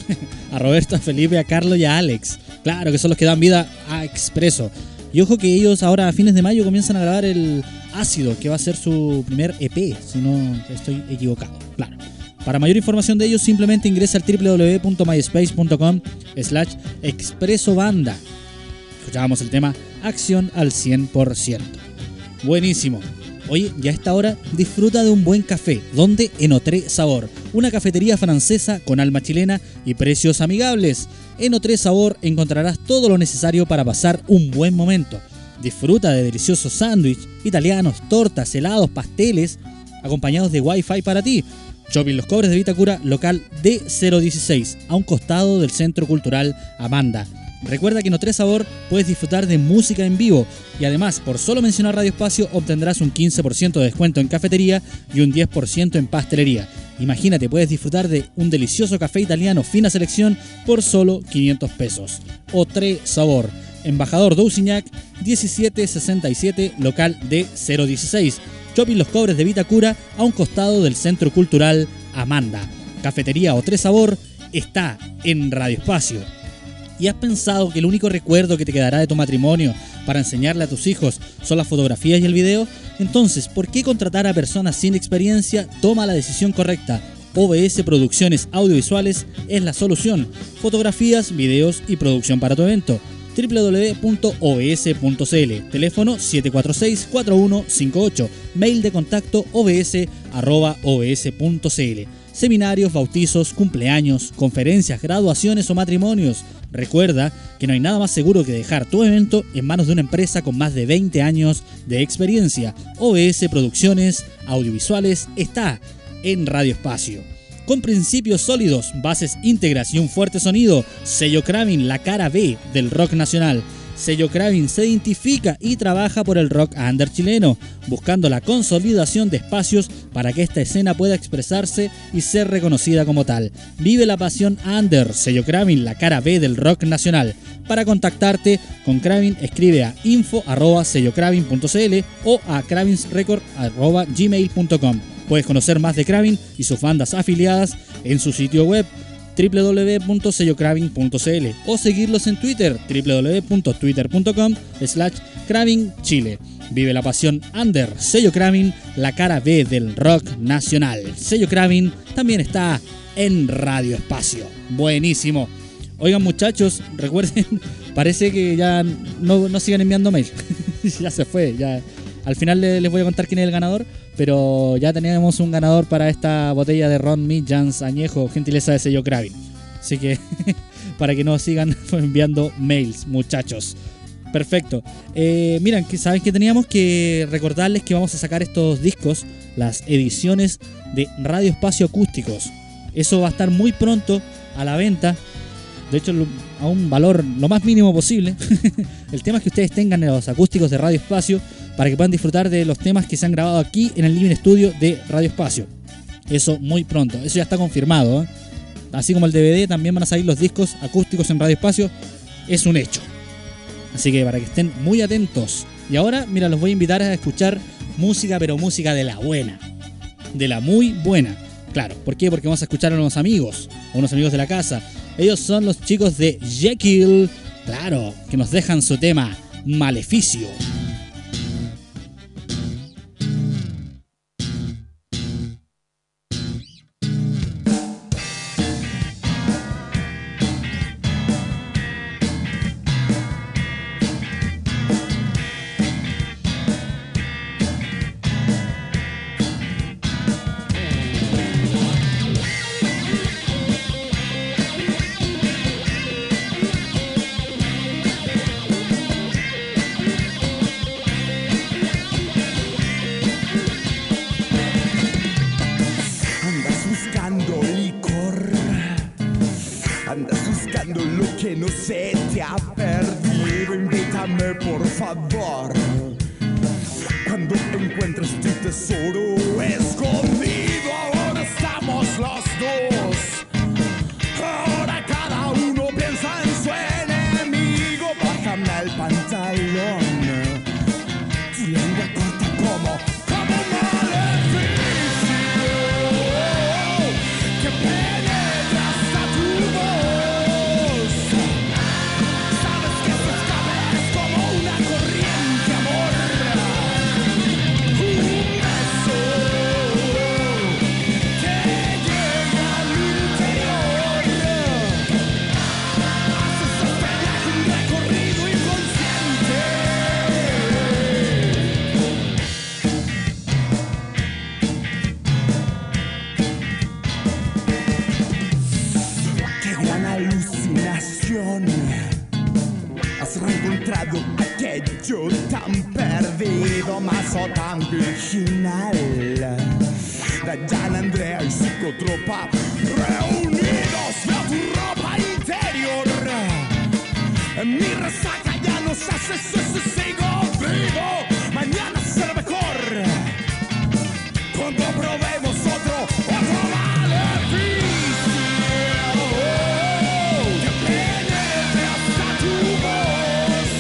A Roberto, a Felipe, a Carlos y a Alex. Claro, que son los que dan vida a Expreso. Y ojo que ellos ahora a fines de mayo comienzan a grabar el Ácido, que va a ser su primer E P, si no estoy equivocado. Claro. Para mayor información de ellos, simplemente ingresa al doble u doble u doble u punto myspace punto com slash expreso banda. Escuchábamos el tema Acción al cien por ciento. Buenísimo. Oye, ya a esta hora disfruta de un buen café. ¿Dónde? En Otré Sabor, una cafetería francesa con alma chilena y precios amigables. En Otré Sabor encontrarás todo lo necesario para pasar un buen momento. Disfruta de deliciosos sándwiches italianos, tortas, helados, pasteles, acompañados de Wi-Fi para ti. Shopping Los Cobres de Vitacura, local D cero dieciséis, a un costado del Centro Cultural Amanda. Recuerda que en Otré Sabor puedes disfrutar de música en vivo y además, por solo mencionar Radio Espacio, obtendrás un quince por ciento de descuento en cafetería y un diez por ciento en pastelería. Imagínate, puedes disfrutar de un delicioso café italiano fina selección por solo quinientos pesos. Otré Sabor, Embajador Dousignac, diecisiete sesenta y siete, local D cero dieciséis. Shopping Los Cobres de Vitacura, a un costado del Centro Cultural Amanda. Cafetería Otré Sabor está en Radio Espacio. ¿Y has pensado que el único recuerdo que te quedará de tu matrimonio para enseñarle a tus hijos son las fotografías y el video? Entonces, ¿por qué contratar a personas sin experiencia? Toma la decisión correcta. O B S Producciones Audiovisuales es la solución. Fotografías, videos y producción para tu evento. doble u doble u doble u punto o b s punto c l. Teléfono siete cuatro seis, cuatro uno cinco ocho. Mail de contacto obs arroba obs punto c l. Seminarios, bautizos, cumpleaños, conferencias, graduaciones o matrimonios. Recuerda que no hay nada más seguro que dejar tu evento en manos de una empresa con más de veinte años de experiencia. O B S Producciones Audiovisuales está en Radio Espacio. Con principios sólidos, bases íntegras y un fuerte sonido, Sello Craving, la cara B del rock nacional. Sello Craving se identifica y trabaja por el rock under chileno, buscando la consolidación de espacios para que esta escena pueda expresarse y ser reconocida como tal. Vive la pasión under. Sello Craving, la cara B del rock nacional. Para contactarte con Craving, escribe a info arroba sellocraving punto c l o a cravingsrecord arroba gmail punto com. Puedes conocer más de Craving y sus bandas afiliadas en su sitio web doble u doble u doble u punto sellocraving punto c l o seguirlos en Twitter doble u doble u doble u punto twitter punto com slash Craving Chile. Vive la pasión under. Sello Craving, la cara B del rock nacional. Sello Craving también está en Radio Espacio. Buenísimo. Oigan, muchachos, recuerden, parece que ya no, no sigan enviando mail. Ya se fue, ya. Al final les voy a contar quién es el ganador, pero ya tenemos un ganador para esta botella de Ron Midjans añejo, gentileza de Sello Craving. Así que para que no sigan enviando mails, muchachos. Perfecto. Eh, miren, ¿saben qué teníamos? Que recordarles que vamos a sacar estos discos, las ediciones de Radio Espacio Acústicos. Eso va a estar muy pronto a la venta. De hecho, a un valor lo más mínimo posible. El tema es que ustedes tengan los acústicos de Radio Espacio para que puedan disfrutar de los temas que se han grabado aquí en el Living Studio de Radio Espacio. Eso muy pronto, eso ya está confirmado, ¿eh? Así como el D V D, también van a salir los discos acústicos en Radio Espacio. Es un hecho. Así que para que estén muy atentos. Y ahora, mira, los voy a invitar a escuchar música, pero música de la buena. De la muy buena. Claro, ¿por qué? Porque vamos a escuchar a unos amigos, a unos amigos de la casa. Ellos son los chicos de Jekyll, claro, que nos dejan su tema Maleficio. Ahora cada uno piensa en su enemigo. Bájame el pantalón. Tu lengua corta como, como un maleficio que penetra hasta tu voz. Sabes que su escape es como una corriente, amor. Un beso que llega al interior. Haces este viaje un recorrido inconsciente. ¡Qué gran alucinación! Has reencontrado aquello tan perdido, más o tan virginal. Dayan, Andrea y psicotropa reunidos veo tu ropa interior. En mi resaca ya no se hace, se, se, sigo vivo. Mañana será mejor cuando probemos otro, otro maleficio que penetre hasta tu voz.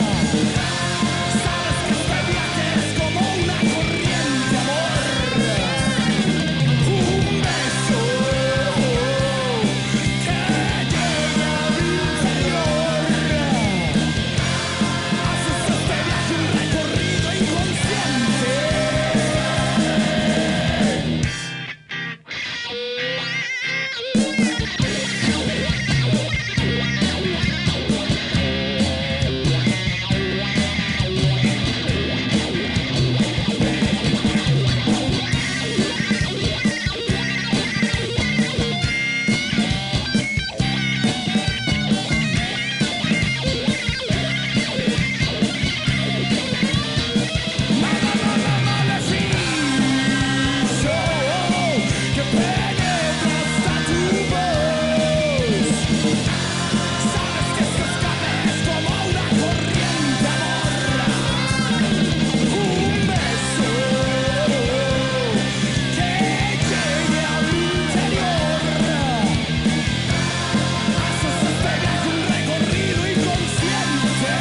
Sabes que este viaje es como una corriente, amor. Un beso que llega al interior. Haces este viaje un recorrido inconsciente. Que penetra hasta tu voz. Sabes que su escape es como una corriente, amor. Un beso que llegue al interior. Haces este viaje un recorrido inconsciente.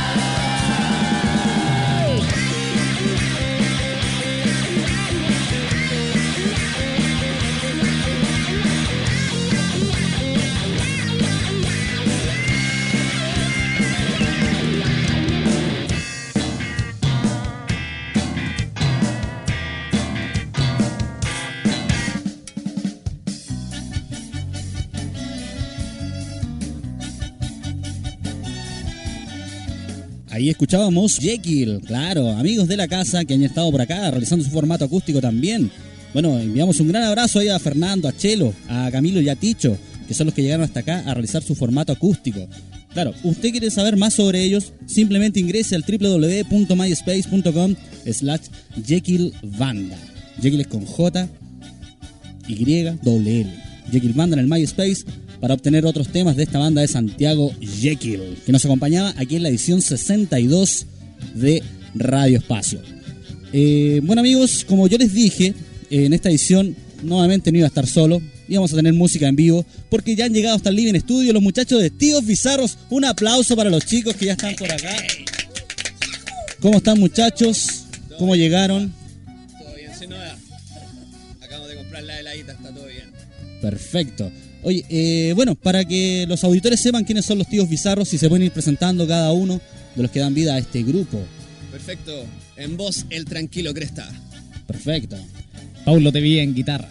Ahí escuchábamos Jekyll, claro, amigos de la casa que han estado por acá realizando su formato acústico también. Bueno, enviamos un gran abrazo ahí a Fernando, a Chelo, a Camilo y a Ticho, que son los que llegaron hasta acá a realizar su formato acústico. Claro, usted quiere saber más sobre ellos, simplemente ingrese al doble u doble u doble u punto myspace punto com slash Jekyll Banda. Jekyll es con J, Y, doble L. Jekyll Banda en el MySpace para obtener otros temas de esta banda de Santiago Jekyll, que nos acompañaba aquí en la edición sesenta y dos de Radio Espacio. Eh, bueno amigos, como yo les dije, eh, en esta edición nuevamente no iba a estar solo, íbamos a tener música en vivo, porque ya han llegado hasta el Living Studio los muchachos de Tíos Bizarros. Un aplauso para los chicos que ya están por acá. ¿Cómo están muchachos? ¿Cómo llegaron? Todo bien, sin novedad. Acabamos de comprar la heladita, está todo bien. Perfecto. Oye, eh, bueno, para que los auditores sepan quiénes son los Tíos Bizarros y se pueden ir presentando cada uno de los que dan vida a este grupo. Perfecto. En voz, el tranquilo Cresta. Perfecto. Paulo Te Vi en guitarra.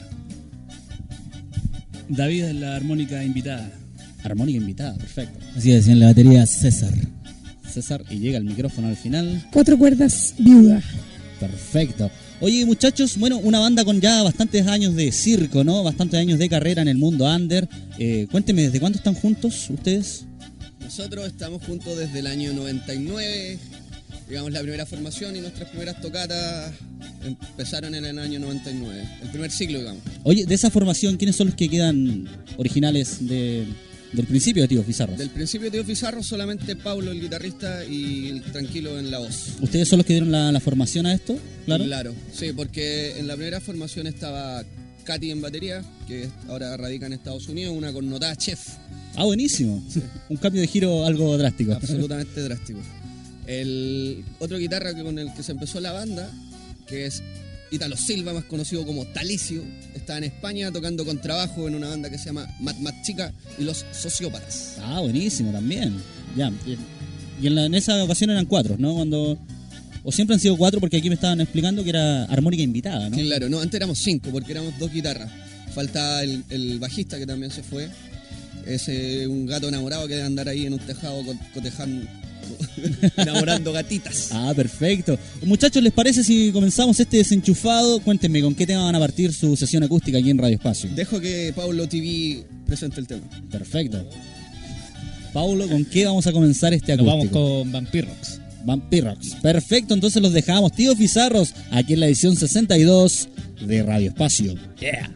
David es la armónica invitada. Armónica invitada, perfecto. Así es, en la batería César. César, y llega el micrófono al final. Cuatro cuerdas, viuda. Perfecto. Oye, muchachos, bueno, una banda con ya bastantes años de circo, ¿no? Bastantes años de carrera en el mundo under. Eh, cuénteme, ¿desde cuándo están juntos ustedes? Nosotros estamos juntos desde el año noventa y nueve, digamos la primera formación, y nuestras primeras tocatas empezaron en el año noventa y nueve, el primer ciclo, digamos. Oye, de esa formación, ¿quiénes son los que quedan originales de, del principio de Tíos Bizarros? Del principio de Tíos Bizarros solamente Paulo, el guitarrista, y el Tranquilo en la voz. ¿Ustedes son los que dieron la, la formación a esto? Claro. Claro, sí, porque en la primera formación estaba Katy en batería, que ahora radica en Estados Unidos, una connotada chef. Ah, buenísimo. Un cambio de giro algo drástico. Absolutamente drástico. El otro guitarra que con el que se empezó la banda, que es Ítalo Silva, más conocido como Talicio, está en España tocando contrabajo en una banda que se llama Mat Mat Chica y los Sociópatas. Ah, buenísimo también. Ya. Y en, la, en esa ocasión eran cuatro, ¿no? Cuando o siempre han sido cuatro, porque aquí me estaban explicando que era armónica invitada, ¿no? Claro, no, antes éramos cinco porque éramos dos guitarras. Falta el, el bajista que también se fue. Es eh, un gato enamorado que debe andar ahí en un tejado co- cotejando, enamorando gatitas. Ah, perfecto. Muchachos, ¿les parece si comenzamos este desenchufado? Cuéntenme, ¿con qué tema van a partir su sesión acústica aquí en Radio Espacio? Dejo que Paulo T V presente el tema. Perfecto. Paulo, ¿con qué vamos a comenzar este Nos acústico? vamos con Vampirrox. Vampirrox. Perfecto, entonces los dejamos, tíos Pizarros, aquí en la edición sesenta y dos de Radio Espacio. Yeah.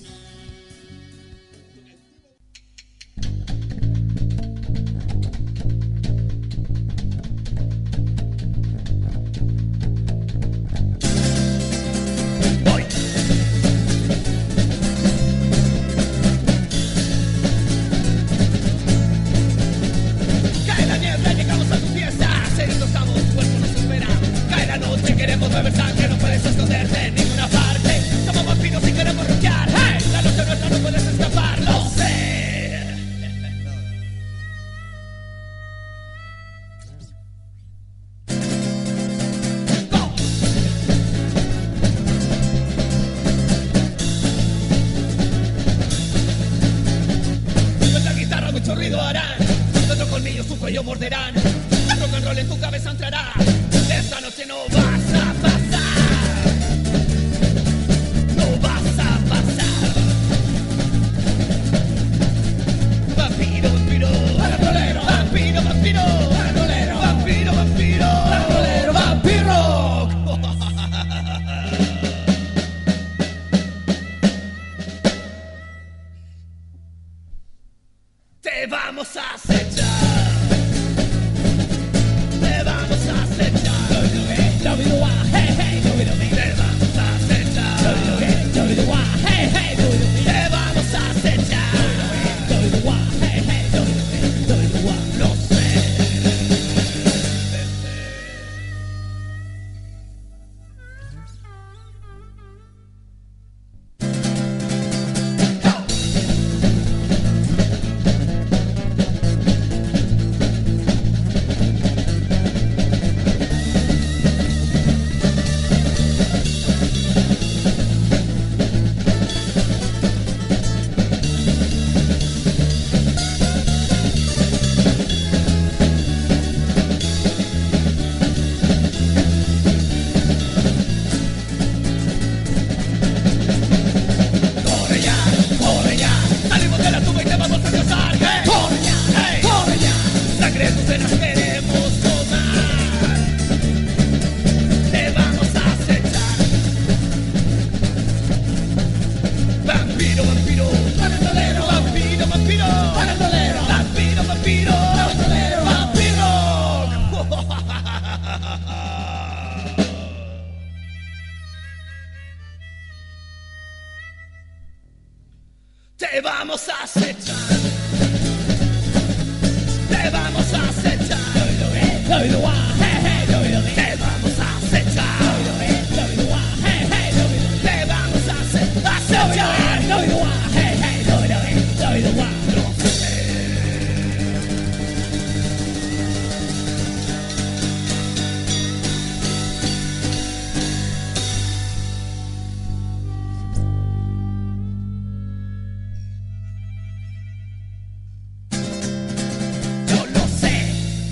Cae la niebla, llegamos a tu fiesta. Heridos estamos, tu cuerpo nos espera. Cae la noche, queremos beber sangre. No puedes esconderte en ninguna parte. Somos vampiros y queremos rockear. Hey, la noche nuestra, no puedes escapar. Lo sé. Nuestra guitarra mucho ruido harán. Nuestros colmillos su cuello morderán. El rock and roll en tu cabeza entrará. Esta noche no vas a pasar. No vas a pasar. Vampiro, vampiro, parandolero. Vampiro, vampiro, parandolero. Vampiro, vampiro, parandolero. Vampiro. Te vamos a acechar. Te vamos a acechar. Te vamos a acechar. Te vamos a acechar. Lo sé. Corre ya, corre ya. Salimos de la tumba y te vamos a casar. Hey, corre ya, hey, corre ya. Sangre en tus venas queremos tomar. Te vamos a acechar. Vampiro, vampiro, parandolero. Vampiro, vampiro, parandolero. Vampiro, vampiro, parandolero. Vampiro. Te vamos a acechar. Te vamos a acechar. Te vamos a acechar. Te vamos a Yo lo sé.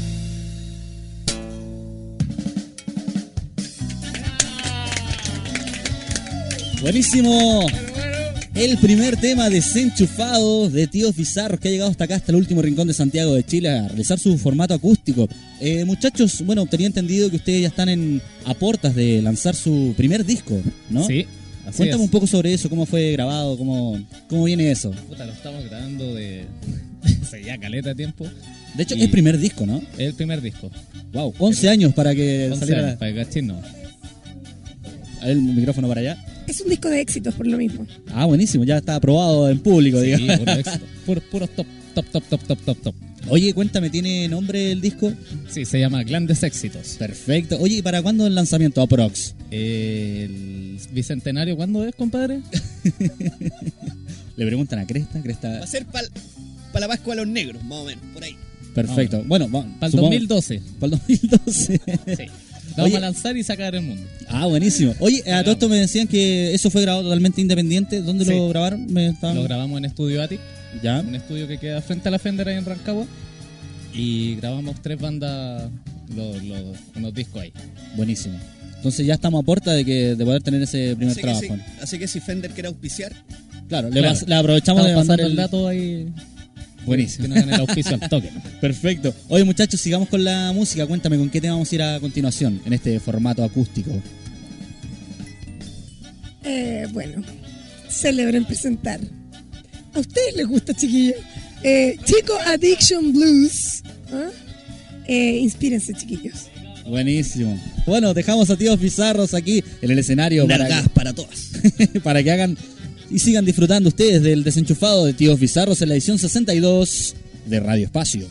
Buenísimo. El primer tema desenchufado de Tíos Bizarros que ha llegado hasta acá, hasta el último rincón de Santiago de Chile, a realizar su formato acústico. Eh, muchachos, bueno, tenía entendido que ustedes ya están en a portas de lanzar su primer disco, ¿no? Sí, así Cuéntame es. un poco sobre eso, cómo fue grabado, cómo, cómo viene eso. Puta, lo estamos grabando de... hace ya caleta de tiempo. De hecho, Y- es primer disco, ¿no? Es el primer disco. Wow, once años para que once saliera años, para que cachen, no. a ver, el micrófono para allá. es un disco de éxitos por lo mismo. Ah, buenísimo, ya está aprobado en público, Sí, digamos. puro éxito. Puro, puro top, top, top, top, top, top, top. Oye, cuéntame, ¿tiene nombre el disco? Sí, se llama Grandes Éxitos. Perfecto. Oye, ¿y para cuándo el lanzamiento aprox? El bicentenario, ¿cuándo es, compadre? Le preguntan a Cresta, Cresta. Va a ser para pa la Pascua de los Negros, más o menos, por ahí. Perfecto. Bueno, va- Para el supongo- dos mil doce. Para el dos mil doce. Sí. Lo Oye. vamos a lanzar y sacar el mundo. Ah, buenísimo. Oye, a todo esto me decían que eso fue grabado totalmente independiente. ¿Dónde Sí. lo grabaron? Me estaban- Lo grabamos en Estudio Attic, Ya. un estudio que queda frente a la Fender ahí en Rancagua. Y grabamos tres bandas, los, los, unos discos ahí. Buenísimo. Entonces ya estamos a puerta de que de poder tener ese primer Así que, trabajo. sí, así que si Fender quiere auspiciar, Claro, le, Claro. pas- le aprovechamos de Estamos pasar pasando el el dato ahí. Buenísimo. Que nos hagan el auspicio al toque. Perfecto. Oye, muchachos, sigamos con la música. Cuéntame, ¿con qué tema vamos a ir a continuación en este formato acústico? Eh, bueno, celebren presentar. ¿A ustedes les gusta, chiquillos? Eh, Chico Addiction Blues. ¿Ah? Eh, inspírense, chiquillos. Buenísimo. Bueno, dejamos a tíos bizarros aquí en el escenario para Nalgadas que, para todas. para que hagan y sigan disfrutando ustedes del desenchufado de tíos bizarros en la edición sesenta y dos de Radio Espacio.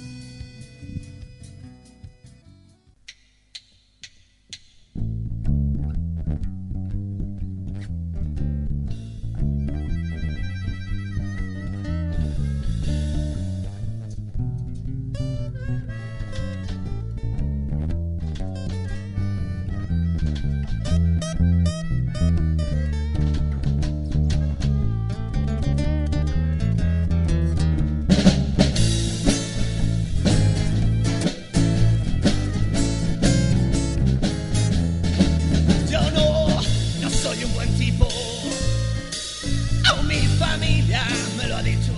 Yo no, no soy un buen tipo. Aún mi familia me lo ha dicho.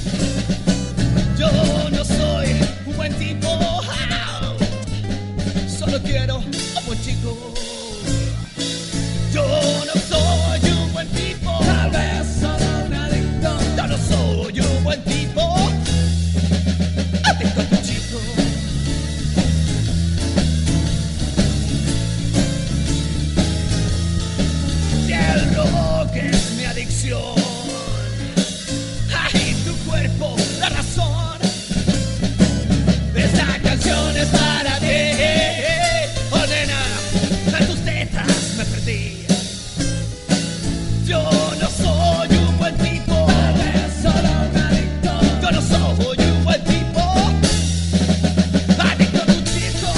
Yo no soy un buen tipo. ah, Solo quiero un buen chico. Yo no soy un buen tipo. Tal vez solo un adicto. Yo no soy un buen tipo. Adicto a tu chico. Si el rock es mi adicción, ay, tu cuerpo, la razón. Esta canción es para ti. Oh, nena, en tus tetas me perdí. Yo no soy un buen tipo. Tal vez solo un adicto. Yo no soy un buen tipo. Adicto a tu chico.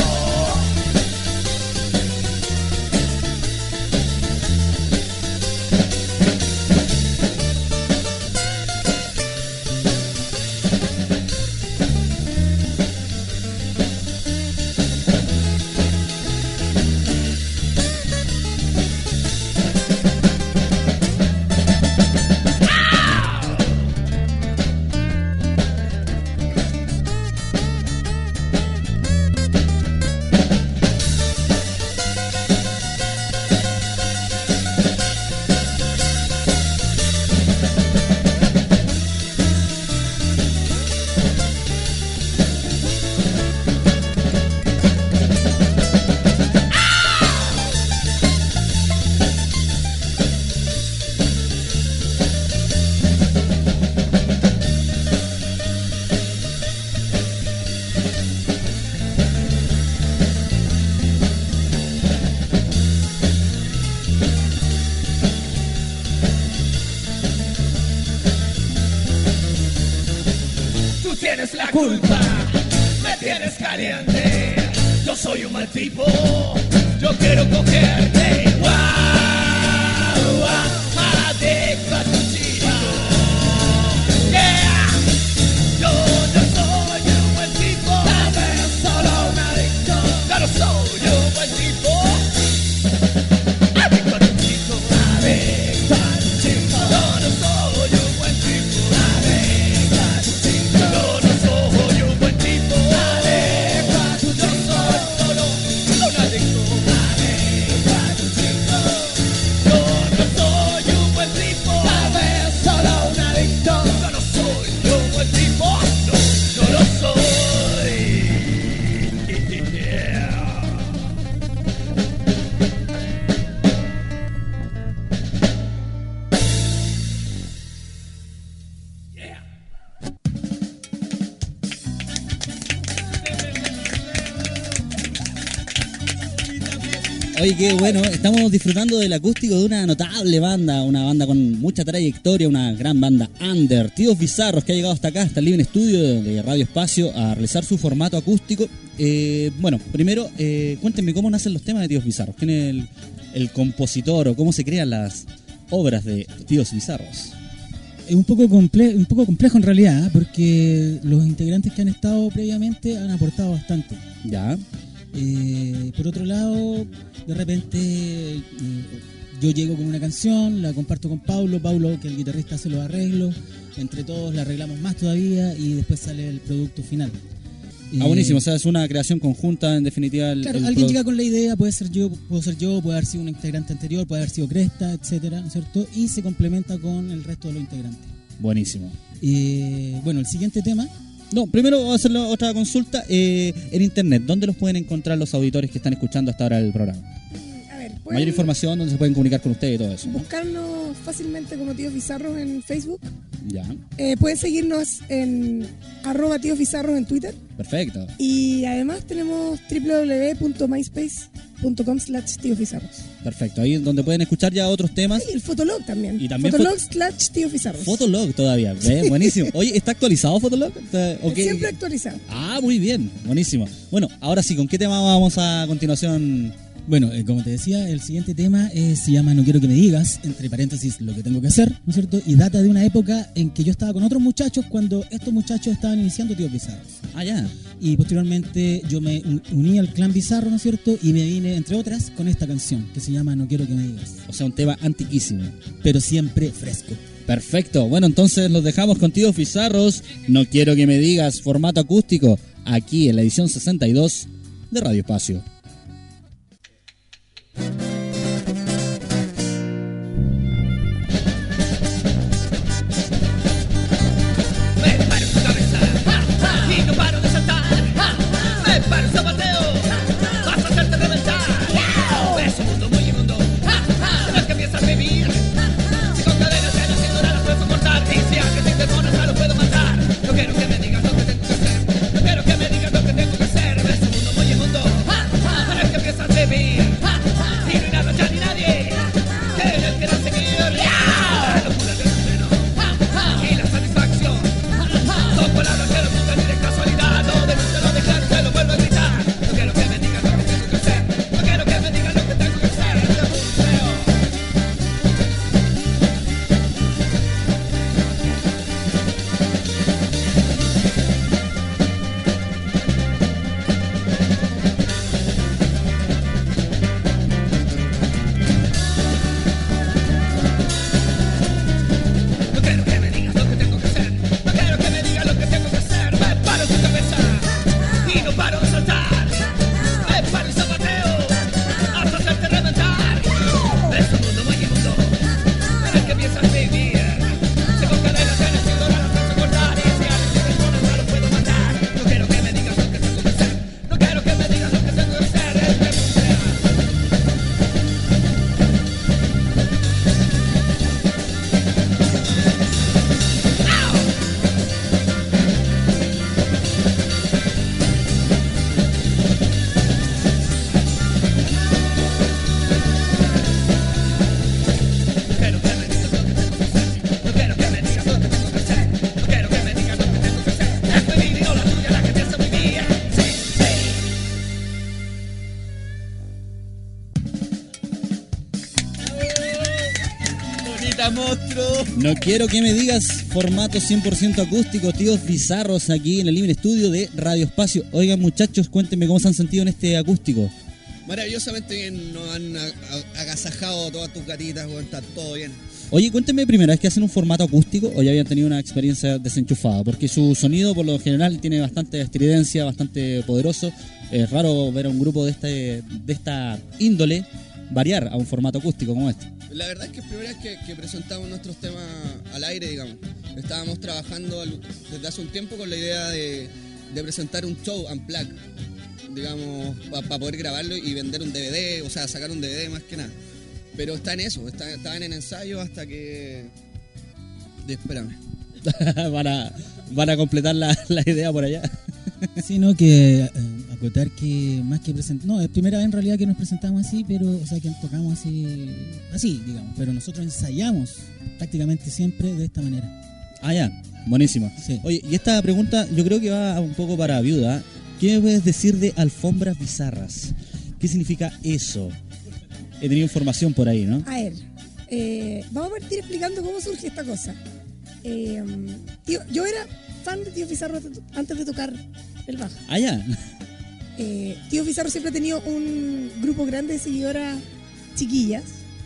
Tú tienes la culpa, me tienes caliente. Yo soy un mal tipo, yo quiero cogerte. Guau, guau, adicto a tu chico. Yeah, yo no soy un buen tipo. Tal vez solo un adicto. Yo no soy un buen tipo. Adicto a tu chico. Adicto a tu chico. Yo no soy un buen tipo. Adicto a tu chico. Yo no soy un buen tipo. Adicto a tu chico. Yo soy solo un adicto. Adicto a tu chico. Oye, qué bueno, estamos disfrutando del acústico de una notable banda, una banda con mucha trayectoria, una gran banda under, Tíos Bizarros, que ha llegado hasta acá, hasta el Living Studio de Radio Espacio, a realizar su formato acústico. Eh, bueno, primero, eh, cuéntenme cómo nacen los temas de Tíos Bizarros, quién es el, el compositor o cómo se crean las obras de Tíos Bizarros. Es un poco, comple- un poco complejo en realidad, ¿eh? Porque los integrantes que han estado previamente han aportado bastante. Ya. Eh, por otro lado, de repente eh, yo llego con una canción, la comparto con Paulo, Paulo que el guitarrista hace los arreglos, entre todos la arreglamos más todavía y después sale el producto final. Ah, buenísimo, o sea, es una creación conjunta, en definitiva. El, Claro, el alguien produ- llega con la idea, puede ser yo, puedo ser yo, puede haber sido un integrante anterior, puede haber sido Cresta, etcétera, ¿no es cierto? Y se complementa con el resto de los integrantes. Buenísimo. Eh, bueno, el siguiente tema. No, primero vamos a hacer la otra consulta. Eh, en internet, ¿dónde los pueden encontrar los auditores que están escuchando hasta ahora el programa? A ver, pueden Mayor información, dónde se pueden comunicar con ustedes y todo eso, ¿no? buscarnos fácilmente como Tíos Bizarros en Facebook. Ya, Eh, pueden seguirnos en arroba Tíos Bizarros en Twitter. perfecto. Y además tenemos w w w punto myspace punto com slash Tíos Bizarros. Perfecto, ahí es donde pueden escuchar ya otros temas. Y el Fotolog también. Y también Fotolog fot- slash Tíos Bizarros. Fotolog todavía, ¿ve? Buenísimo. Oye, ¿está actualizado Fotolog? ¿Está- ok? Siempre actualizado. Ah, muy bien, buenísimo. Bueno, ahora sí, ¿con qué tema vamos a continuación? Bueno, eh, como te decía, el siguiente tema eh, se llama No quiero que me digas, entre paréntesis, lo que tengo que hacer, ¿no es cierto? Y data de una época en que yo estaba con otros muchachos cuando estos muchachos estaban iniciando Tíos Bizarros. Ah, ya. Y posteriormente yo me un- uní al clan Bizarro, ¿no es cierto? Y me vine, entre otras, con esta canción que se llama No quiero que me digas. O sea, un tema antiquísimo. Pero siempre fresco. Perfecto, bueno, entonces los dejamos con Tíos Bizarros. No quiero que me digas, formato acústico, aquí en la edición sesenta y dos de Radio Espacio. Me paro en su cabeza, ja, ja, y no paro de saltar, ja, me paro en zapateo, vas a hacerte reventar, es un mundo muy inmundo, ja, ja, en el que empiezas a vivir, si con cadenas ya no siendo nada puedo soportar, y si alguien te interpone ya lo puedo matar, no quiero que me digas lo que tengo que hacer, no quiero que me digas lo que tengo que hacer, es un mundo muy inmundo, ja, ja, en el que empiezas a vivir, ja, ja, y no hay nada ya ni nadie, que en el quiera seguir, la locura del freno, ja, ja, y la satisfacción. Son palabras que no nunca ni de casualidad. No denuncio, no declaro, te lo vuelvo a gritar. No quiero que me digan lo que tengo que hacer. No quiero que me digan lo que tengo que hacer. Este es un feo. No quiero que me digas lo que tengo que hacer. No quiero que me digas lo que tengo que hacer. Me paro en tu cabeza y no paro de saltar. Me paro y zapateo hasta hacerte reventar. Es un mundo muy inmundo en el que empiezas a vivir. Se con cadenas tienes y doradas para soportar. Y si alguien te responde ya lo puedo matar. No quiero que me digas lo que tengo que hacer. No quiero que me digas lo que tengo que hacer. Este es un feo. No quiero que me digas lo que tengo que hacer. No quiero que me digas lo que tengo que hacer. No quiero que me digas lo que tengo que hacer. Es mi vida y no la tuya la que te hace vivir. Sí, sí. Bonita monstruo. No quiero que me digas, formato cien por ciento acústico, Tíos Bizarros aquí en el Living Studio de Radio Espacio. Oigan, muchachos, cuéntenme cómo se han sentido en este acústico. Maravillosamente bien, nos han a- a- agasajado todas tus gatitas, weón, está todo bien. Oye, cuéntenme primero, ¿es que hacen un formato acústico o ya habían tenido una experiencia desenchufada? Porque su sonido por lo general tiene bastante estridencia, bastante poderoso. Es raro ver a un grupo de este de esta índole variar a un formato acústico como este. La verdad es que es primera vez que, que presentamos nuestros temas al aire, digamos. Estábamos trabajando al- desde hace un tiempo con la idea de, de presentar un show unplugged, digamos, para poder grabarlo y vender un D V D, o sea, sacar un D V D más que nada. Pero está en eso, está, estaban en ensayo hasta que... de- espérame. van, a, van a completar la, la idea por allá. Sino que eh, acotar que más que presentar, no, es primera vez en realidad que nos presentamos así, pero, o sea, que tocamos así, así, digamos, pero nosotros ensayamos prácticamente siempre de esta manera. Ah, ya, buenísimo. Sí. Oye, y esta pregunta yo creo que va un poco para Viuda. ¿Qué me puedes decir de alfombras bizarras? ¿Qué significa eso? He tenido información por ahí, ¿no? A ver, eh, vamos a partir explicando cómo surge esta cosa. Eh, tío, yo era fan de Tío Pizarro antes de tocar el bajo. Ah, ya. Eh, Tío Pizarro siempre ha tenido un grupo grande de seguidoras chiquillas,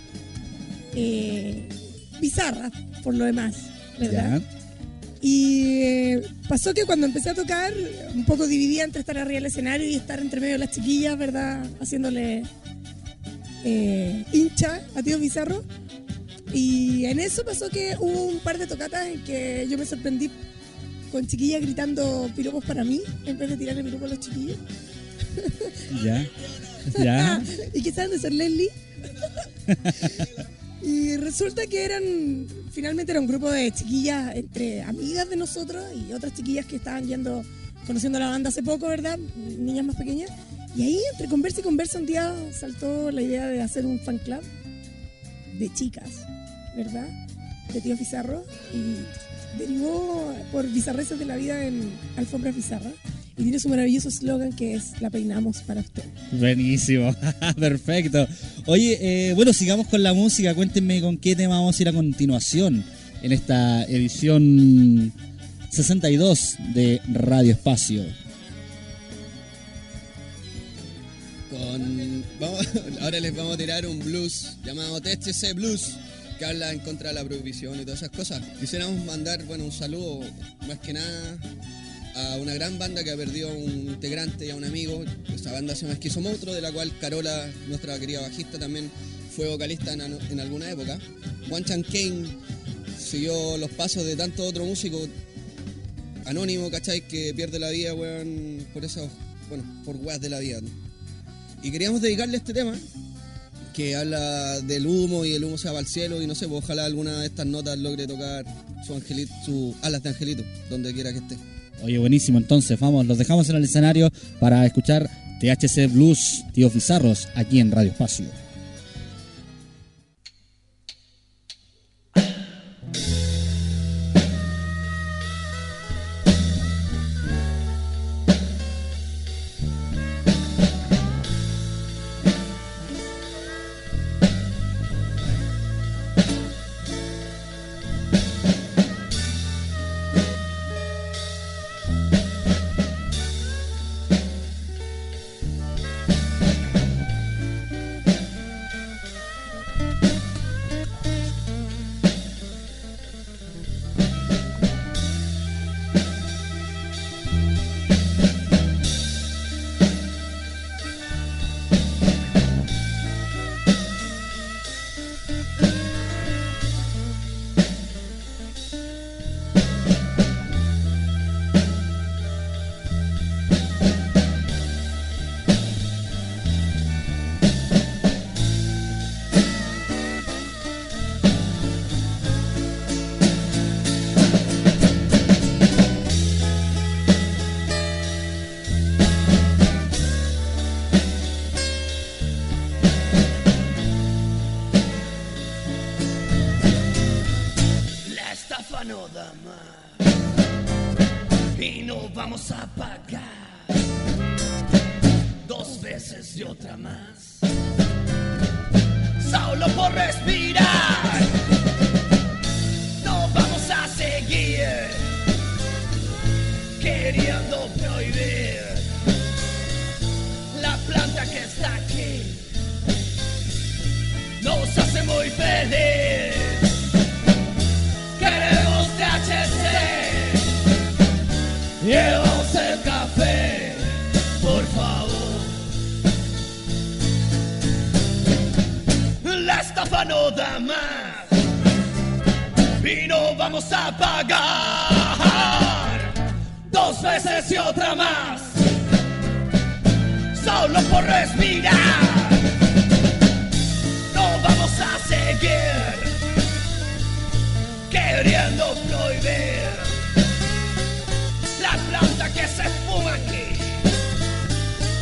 eh, bizarras por lo demás, ¿verdad? Ya. Y eh, pasó que cuando empecé a tocar, un poco dividía entre estar arriba del escenario y estar entre medio de las chiquillas, ¿verdad? Haciéndole eh, hincha a Tío Pizarro. Y en eso pasó que hubo un par de tocatas en que yo me sorprendí con chiquillas gritando piropos para mí en vez de tirarle piropos a los chiquillos. Ya. Ya. ¿Y qué saben de ser Leslie? Y resulta que eran, finalmente era un grupo de chiquillas entre amigas de nosotros y otras chiquillas que estaban yendo, conociendo la banda hace poco, ¿verdad? Niñas más pequeñas. Y ahí, entre conversa y conversa, un día saltó la idea de hacer un fan club de chicas, ¿verdad? De Tío Pizarro. Y derivó por bizarreces de la vida en Alfombras Bizarras. Y tiene su maravilloso eslogan que es: la peinamos para usted. Buenísimo, perfecto. Oye, eh, bueno, sigamos con la música. Cuéntenme con qué tema vamos a ir a continuación en esta edición sesenta y dos de Radio Espacio. Con, vamos, ahora les vamos a tirar un blues llamado T H C Blues, que habla en contra de la prohibición y todas esas cosas. Quisiéramos mandar, bueno, un saludo más que nada a una gran banda que ha perdido a un integrante y a un amigo. Esta banda se llama Esquizomotro, de la cual Carola, nuestra querida bajista, también fue vocalista en, en alguna época. Juan Chan Kane siguió los pasos de tanto otro músico anónimo, ¿cachai? Que pierde la vida, weón, por esos, bueno, por weas de la vida, ¿no? Y queríamos dedicarle este tema que habla del humo y el humo se va al cielo y no sé, pues ojalá alguna de estas notas logre tocar su angelito, su alas de angelito, donde quiera que esté. Oye, buenísimo, entonces vamos, los dejamos en el escenario para escuchar T H C Blues, Tíos Bizarros, aquí en Radio Espacio. Y otra más, solo por respirar. No vamos a seguir queriendo prohibir la planta que está aquí. Nos hace muy feliz. Queremos T H C. Llevamos el café, por favor. La estafa no da más y no vamos a pagar dos veces y otra más, solo por respirar. No vamos a seguir queriendo prohibir la planta que se fuma aquí.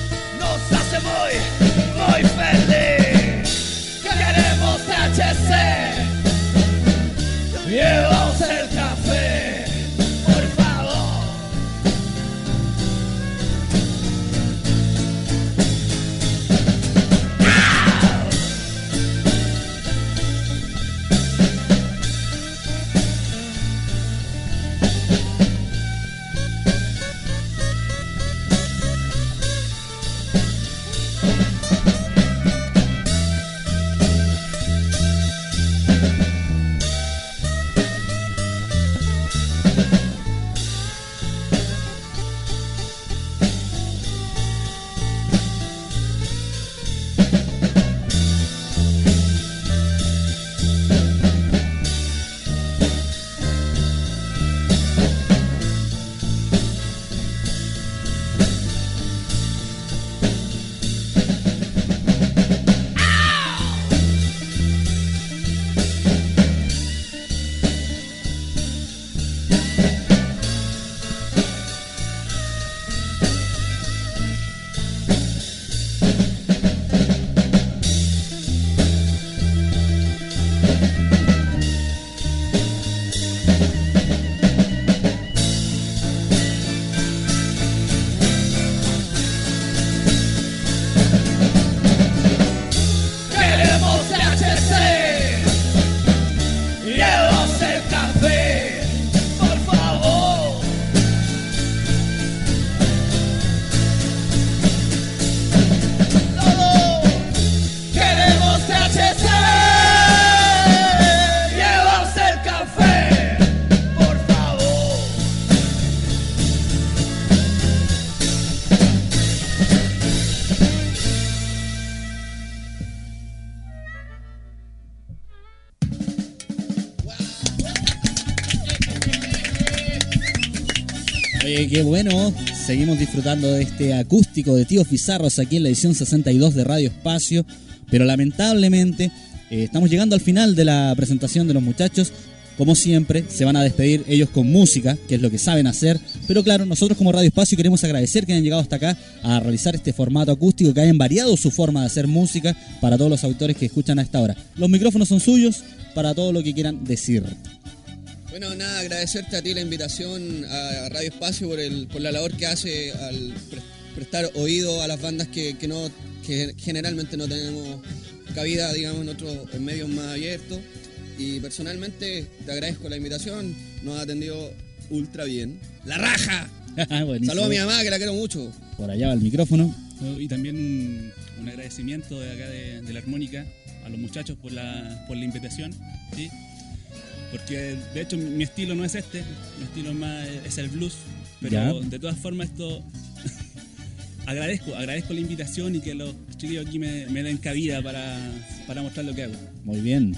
Oye, qué bueno. Seguimos disfrutando de este acústico de Tíos Bizarros aquí en la edición sesenta y dos de Radio Espacio. Pero lamentablemente eh, estamos llegando al final de la presentación de los muchachos. Como siempre, se van a despedir ellos con música, que es lo que saben hacer. Pero claro, nosotros como Radio Espacio queremos agradecer que hayan llegado hasta acá a realizar este formato acústico, que hayan variado su forma de hacer música para todos los auditores que escuchan a esta hora. Los micrófonos son suyos para todo lo que quieran decir. Bueno, nada, agradecerte a ti la invitación a Radio Espacio por el por la labor que hace al pre- prestar oído a las bandas que, que no que generalmente no tenemos cabida, digamos, en otros en medios más abiertos. Y personalmente te agradezco la invitación, nos ha atendido ultra bien. ¡La raja! Saludos a mi mamá, que la quiero mucho. Por allá va el micrófono. Y también un, un agradecimiento de acá de, de la Armónica a los muchachos por la, por la invitación, ¿sí? Porque de hecho mi estilo no es este, mi estilo más es el blues, pero ya. De todas formas esto agradezco, agradezco la invitación y que los chiquillos aquí me, me den cabida para, para mostrar lo que hago. Muy bien.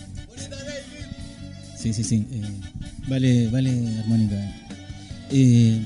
Sí, sí, sí. Eh, vale, vale, Armónica. Eh,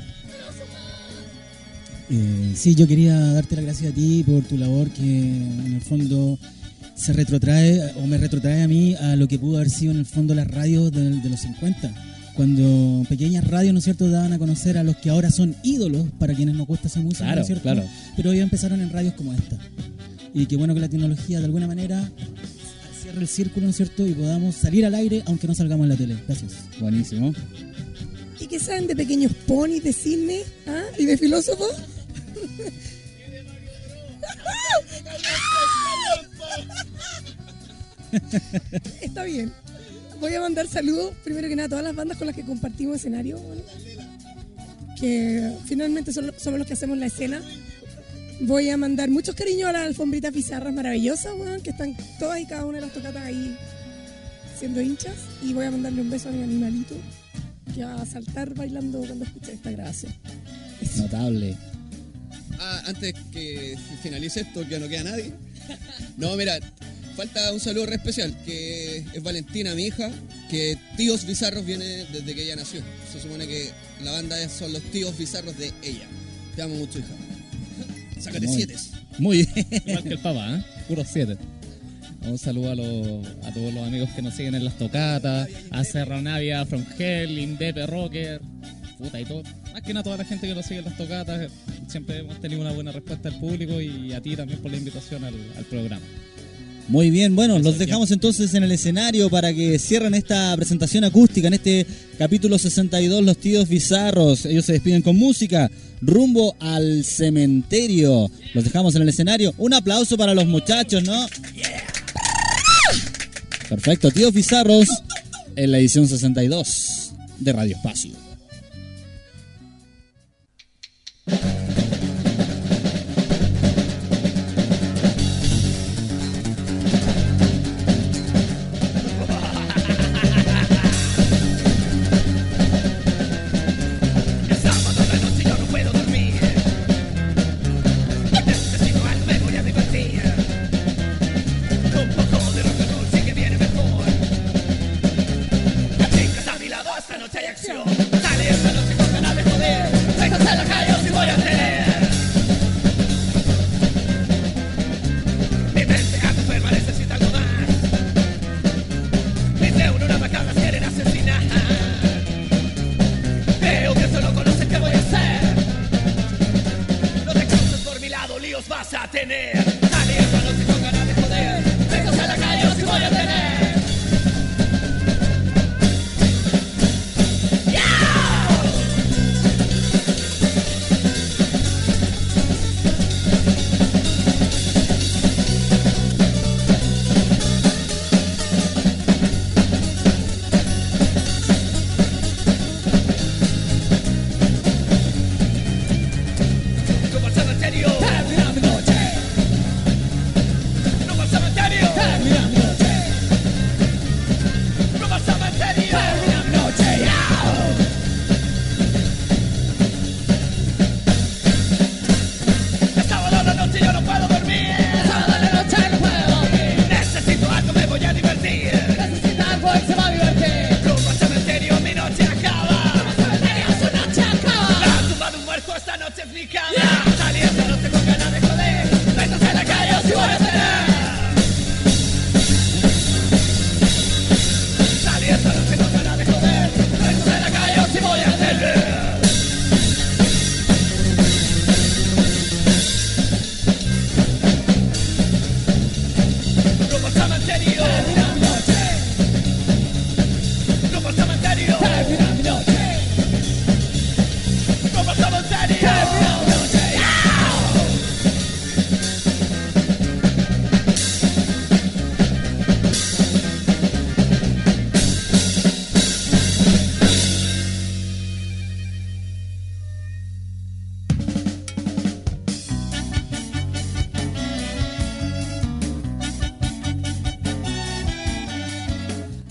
eh, sí, yo quería darte las gracias a ti por tu labor que en el fondo se retrotrae o me retrotrae a mí a lo que pudo haber sido en el fondo las radios de, de los cincuenta, cuando pequeñas radios, ¿no es cierto?, daban a conocer a los que ahora son ídolos para quienes nos gusta esa música, claro, ¿no es cierto? Claro. Pero hoy empezaron en radios como esta. Y qué bueno que la tecnología de alguna manera cierre el círculo, ¿no es cierto?, y podamos salir al aire aunque no salgamos en la tele. Gracias. Buenísimo. ¿Y qué saben de pequeños ponis de cine? ¿Ah? ¿Y de filósofos? Está bien. Voy a mandar saludos, primero que nada, a todas las bandas con las que compartimos escenario, bueno, que finalmente son, somos los que hacemos la escena. Voy a mandar muchos cariños a las alfombritas bizarras maravillosas, bueno, que están todas y cada una de las tocatas ahí siendo hinchas. Y voy a mandarle un beso a mi animalito, que va a saltar bailando cuando escuche esta grabación. Notable. Ah, antes que finalice esto, que no queda nadie. No, mira, falta un saludo re especial, que es Valentina, mi hija, que Tíos Bizarros viene desde que ella nació. Se supone que la banda son los Tíos Bizarros de ella. Te amo mucho, hija. Sácate Muy, siete. Muy bien. Igual que el papá, ¿eh? Puros siete. Un saludo a, los, a todos los amigos que nos siguen en las tocatas, a Serra Navia, From Hell, Indepe Rocker, puta y todo. Más que nada toda la gente que nos sigue en las tocatas. Siempre hemos tenido una buena respuesta del público y a ti también por la invitación al, al programa. Muy bien, bueno, los dejamos entonces en el escenario para que cierren esta presentación acústica en este capítulo sesenta y dos, Los Tíos Bizarros. Ellos se despiden con música, rumbo al cementerio. Los dejamos en el escenario. Un aplauso para los muchachos, ¿no? Perfecto, Tíos Bizarros en la edición sesenta y dos de Radio Espacio. Como al cementerio, terminando mi noche.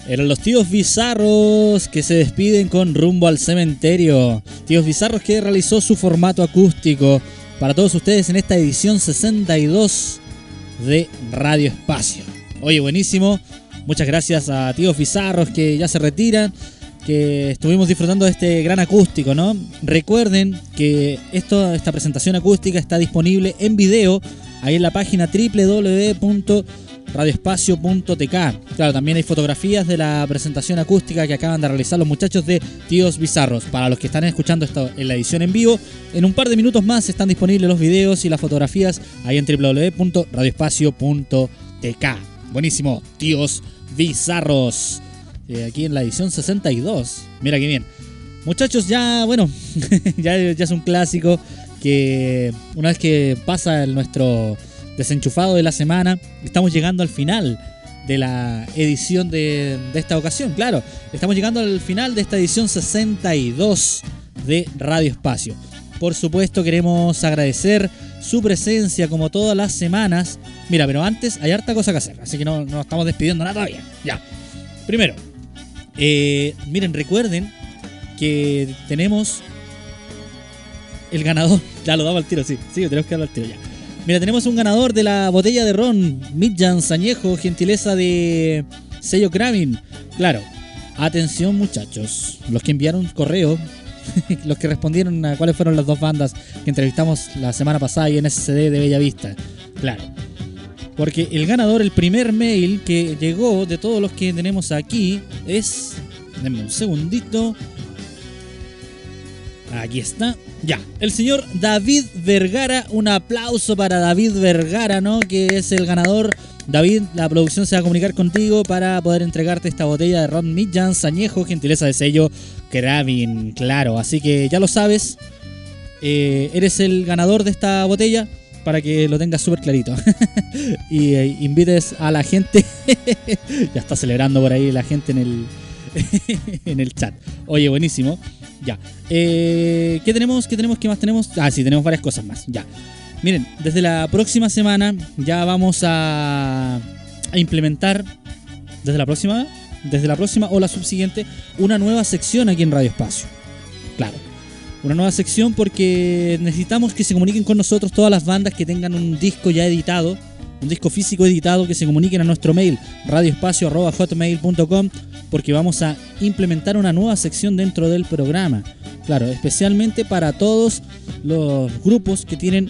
Eran los tíos bizarros que se despiden con Rumbo al Cementerio. Tíos bizarros que realizó su formato acústico para todos ustedes en esta edición sesenta y dos de Radio Espacio. Oye, buenísimo. Muchas gracias a tíos bizarros que ya se retiran, que estuvimos disfrutando de este gran acústico, ¿no? Recuerden que esto, esta presentación acústica está disponible en video ahí en la página doble u doble u doble u punto radioespacio punto t k. Claro, también hay fotografías de la presentación acústica que acaban de realizar los muchachos de Tíos Bizarros. Para los que están escuchando esto en la edición en vivo, en un par de minutos más están disponibles los videos y las fotografías ahí en doble u doble u doble u punto radioespacio punto t k. Buenísimo, Tíos Bizarros. Eh, aquí en la edición sesenta y dos. Mira qué bien. Muchachos, ya, bueno, ya, ya es un clásico que una vez que pasa el, nuestro desenchufado de la semana, estamos llegando al final de la edición de, de esta ocasión. Claro, estamos llegando al final de esta edición sesenta y dos de Radio Espacio. Por supuesto, queremos agradecer su presencia como todas las semanas. Mira, pero antes hay harta cosa que hacer, así que no, no estamos despidiendo nada todavía. Ya. Primero, eh, miren, recuerden que tenemos el ganador. Ya lo damos al tiro, sí. Sí, tenemos que darlo al tiro ya. Mira, tenemos un ganador de la botella de ron Midjans Añejo, gentileza de sello Kramin. Claro, atención muchachos, los que enviaron correo, los que respondieron a cuáles fueron las dos bandas que entrevistamos la semana pasada y en S C D de Bellavista. Claro, porque el ganador, el primer mail que llegó de todos los que tenemos aquí es... Denme un segundito. Aquí está. Ya, el señor David Vergara. Un aplauso para David Vergara, ¿no? Que es el ganador. David, la producción se va a comunicar contigo para poder entregarte esta botella de ron Midjans Añejo, gentileza de sello Kramin, claro. Así que ya lo sabes. Eh, eres el ganador de esta botella, para que lo tengas súper clarito. Y eh, invites a la gente. Ya está celebrando por ahí la gente en el en el chat. Oye, buenísimo. Ya. Eh, ¿Qué tenemos? ¿Qué tenemos? ¿Qué más tenemos? Ah, sí, tenemos varias cosas más. Ya. Miren, desde la próxima semana ya vamos a, a implementar, desde la próxima, desde la próxima o la subsiguiente, una nueva sección aquí en Radio Espacio. Claro. Una nueva sección porque necesitamos que se comuniquen con nosotros todas las bandas que tengan un disco ya editado, un disco físico editado, que se comuniquen a nuestro mail radioespacio arroba hotmail punto com, porque vamos a implementar una nueva sección dentro del programa. Claro, especialmente para todos los grupos que tienen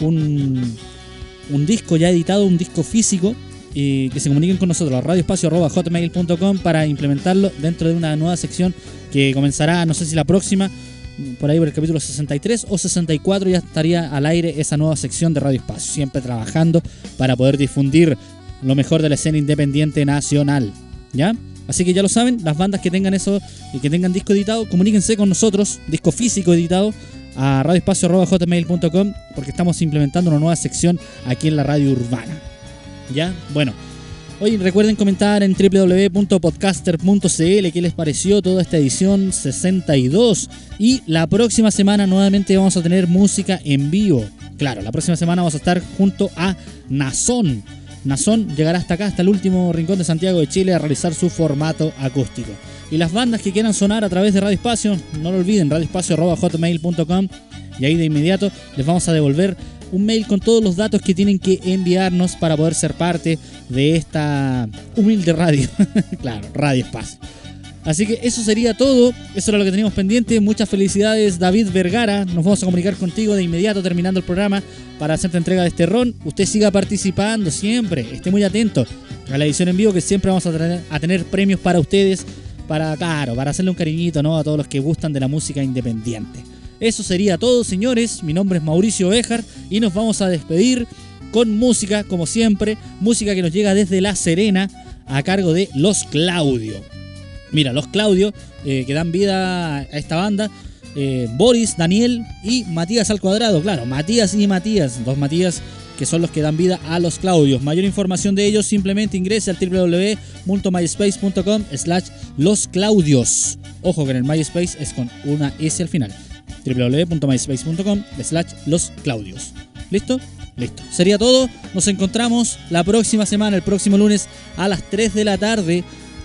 un, un disco ya editado, un disco físico, y que se comuniquen con nosotros a radioespacio arroba hotmail punto com para implementarlo dentro de una nueva sección que comenzará, no sé si la próxima, por ahí por el capítulo sesenta y tres o sesenta y cuatro ya estaría al aire esa nueva sección de Radio Espacio, siempre trabajando para poder difundir lo mejor de la escena independiente nacional, ¿ya? Así que ya lo saben, las bandas que tengan eso y que tengan disco editado, comuníquense con nosotros, disco físico editado, a radioespacio arroba hotmail punto com, porque estamos implementando una nueva sección aquí en la radio urbana, ¿ya? Bueno, hoy recuerden comentar en doble u doble u doble u punto podcaster punto c l qué les pareció toda esta edición sesenta y dos. Y la próxima semana nuevamente vamos a tener música en vivo. Claro, la próxima semana vamos a estar junto a Nazón. Nazón llegará hasta acá, hasta el último rincón de Santiago de Chile, a realizar su formato acústico. Y las bandas que quieran sonar a través de Radio Espacio, no lo olviden, radioespacio arroba hotmail punto com, y ahí de inmediato les vamos a devolver un mail con todos los datos que tienen que enviarnos para poder ser parte de esta humilde radio. Claro, Radio Espacio. Así que eso sería todo, eso era lo que teníamos pendiente. Muchas felicidades, David Vergara. Nos vamos a comunicar contigo de inmediato terminando el programa para hacerte entrega de este ron. Usted siga participando siempre, esté muy atento a la edición en vivo, que siempre vamos a tener, a tener premios para ustedes, para, claro, para hacerle un cariñito, ¿no?, a todos los que gustan de la música independiente. Eso sería todo, señores. Mi nombre es Mauricio Béjar y nos vamos a despedir con música, como siempre, música que nos llega desde La Serena, a cargo de Los Claudio. Mira, Los Claudio, eh, que dan vida a esta banda, eh, Boris, Daniel y Matías al cuadrado. Claro, Matías y Matías, dos Matías que son los que dan vida a Los Claudios. Mayor información de ellos, simplemente ingrese al doble u doble u doble u punto myspace punto com slash Los Claudios. Ojo que en el MySpace es con una S al final. doble u doble u doble u punto myspace punto com slash Los Claudios. ¿Listo? Listo. Sería todo. Nos encontramos la próxima semana, el próximo lunes a las tres de la tarde,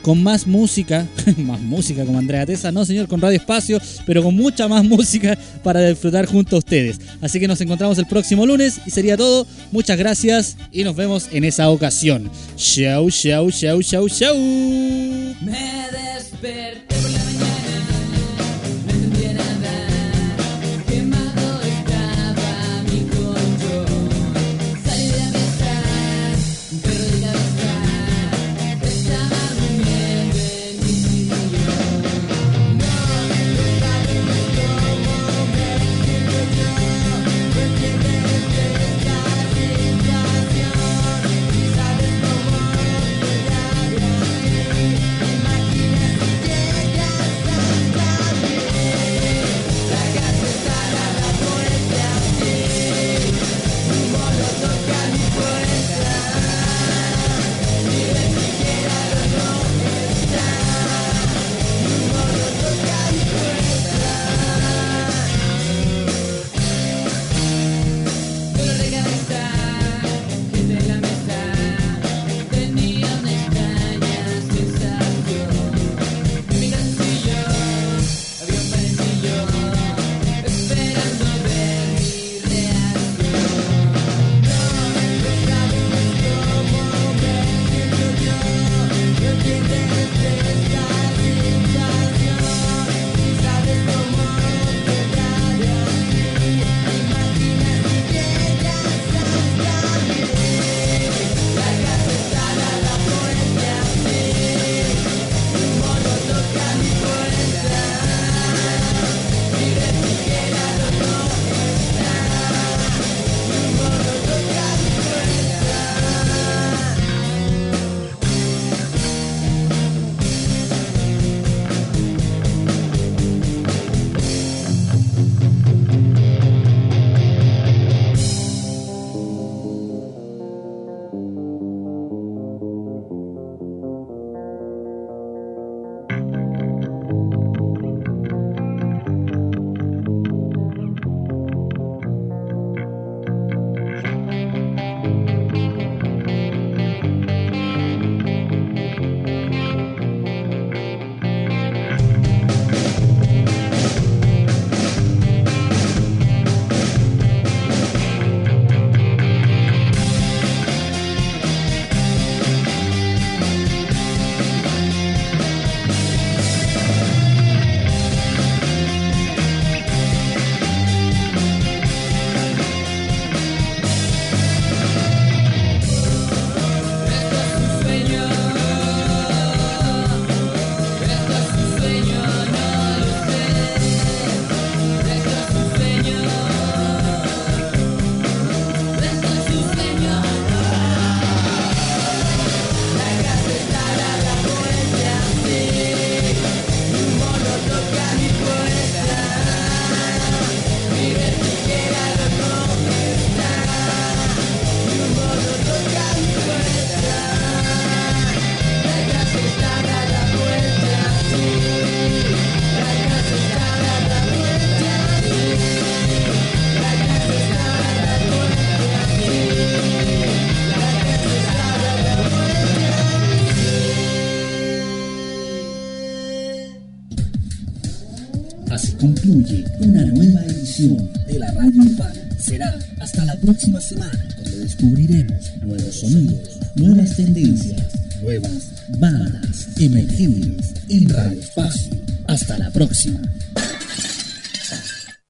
con más música, más música como Andrea Tesa, no señor, con Radio Espacio, pero con mucha más música para disfrutar junto a ustedes. Así que nos encontramos el próximo lunes y sería todo. Muchas gracias y nos vemos en esa ocasión. Chau, chau, chau, chau, chau. Me desperté por la mañana, no entendía nada, quemado estaba mi colchón. Salí de la mesa, un perro de cabeza, estaba durmiendo en mi sillón. No, no sabes cómo me siento yo, no entiendes esta situación, y sabes cómo llegar a mí. Imaginas que llegas hasta mí. La casa está a la puerta, sí. Un mono toca mi puerta. Ni ven siquiera lo no está. Un mono toca mi puerta. Dolor de cabeza, gente en la mesa, tenía una extraña sensación. En mi calzoncillo había un panecillo, esperando ver mi reacción. No, no sabes cómo me siento yo, no entiendes esta situación, y sabes cómo llegar a mí. Imaginas que llegas hasta mí. La casa está a la puerta, sí. Un mono toca mi puerta. Ni ven siquiera lo no está. Un mono toca mi puerta. Así concluye una nueva edición de la Radio Urbana. Será hasta la próxima semana, donde descubriremos nuevos sonidos, nuevas tendencias, nuevas bandas emergentes en Radio Espacio. Hasta la próxima.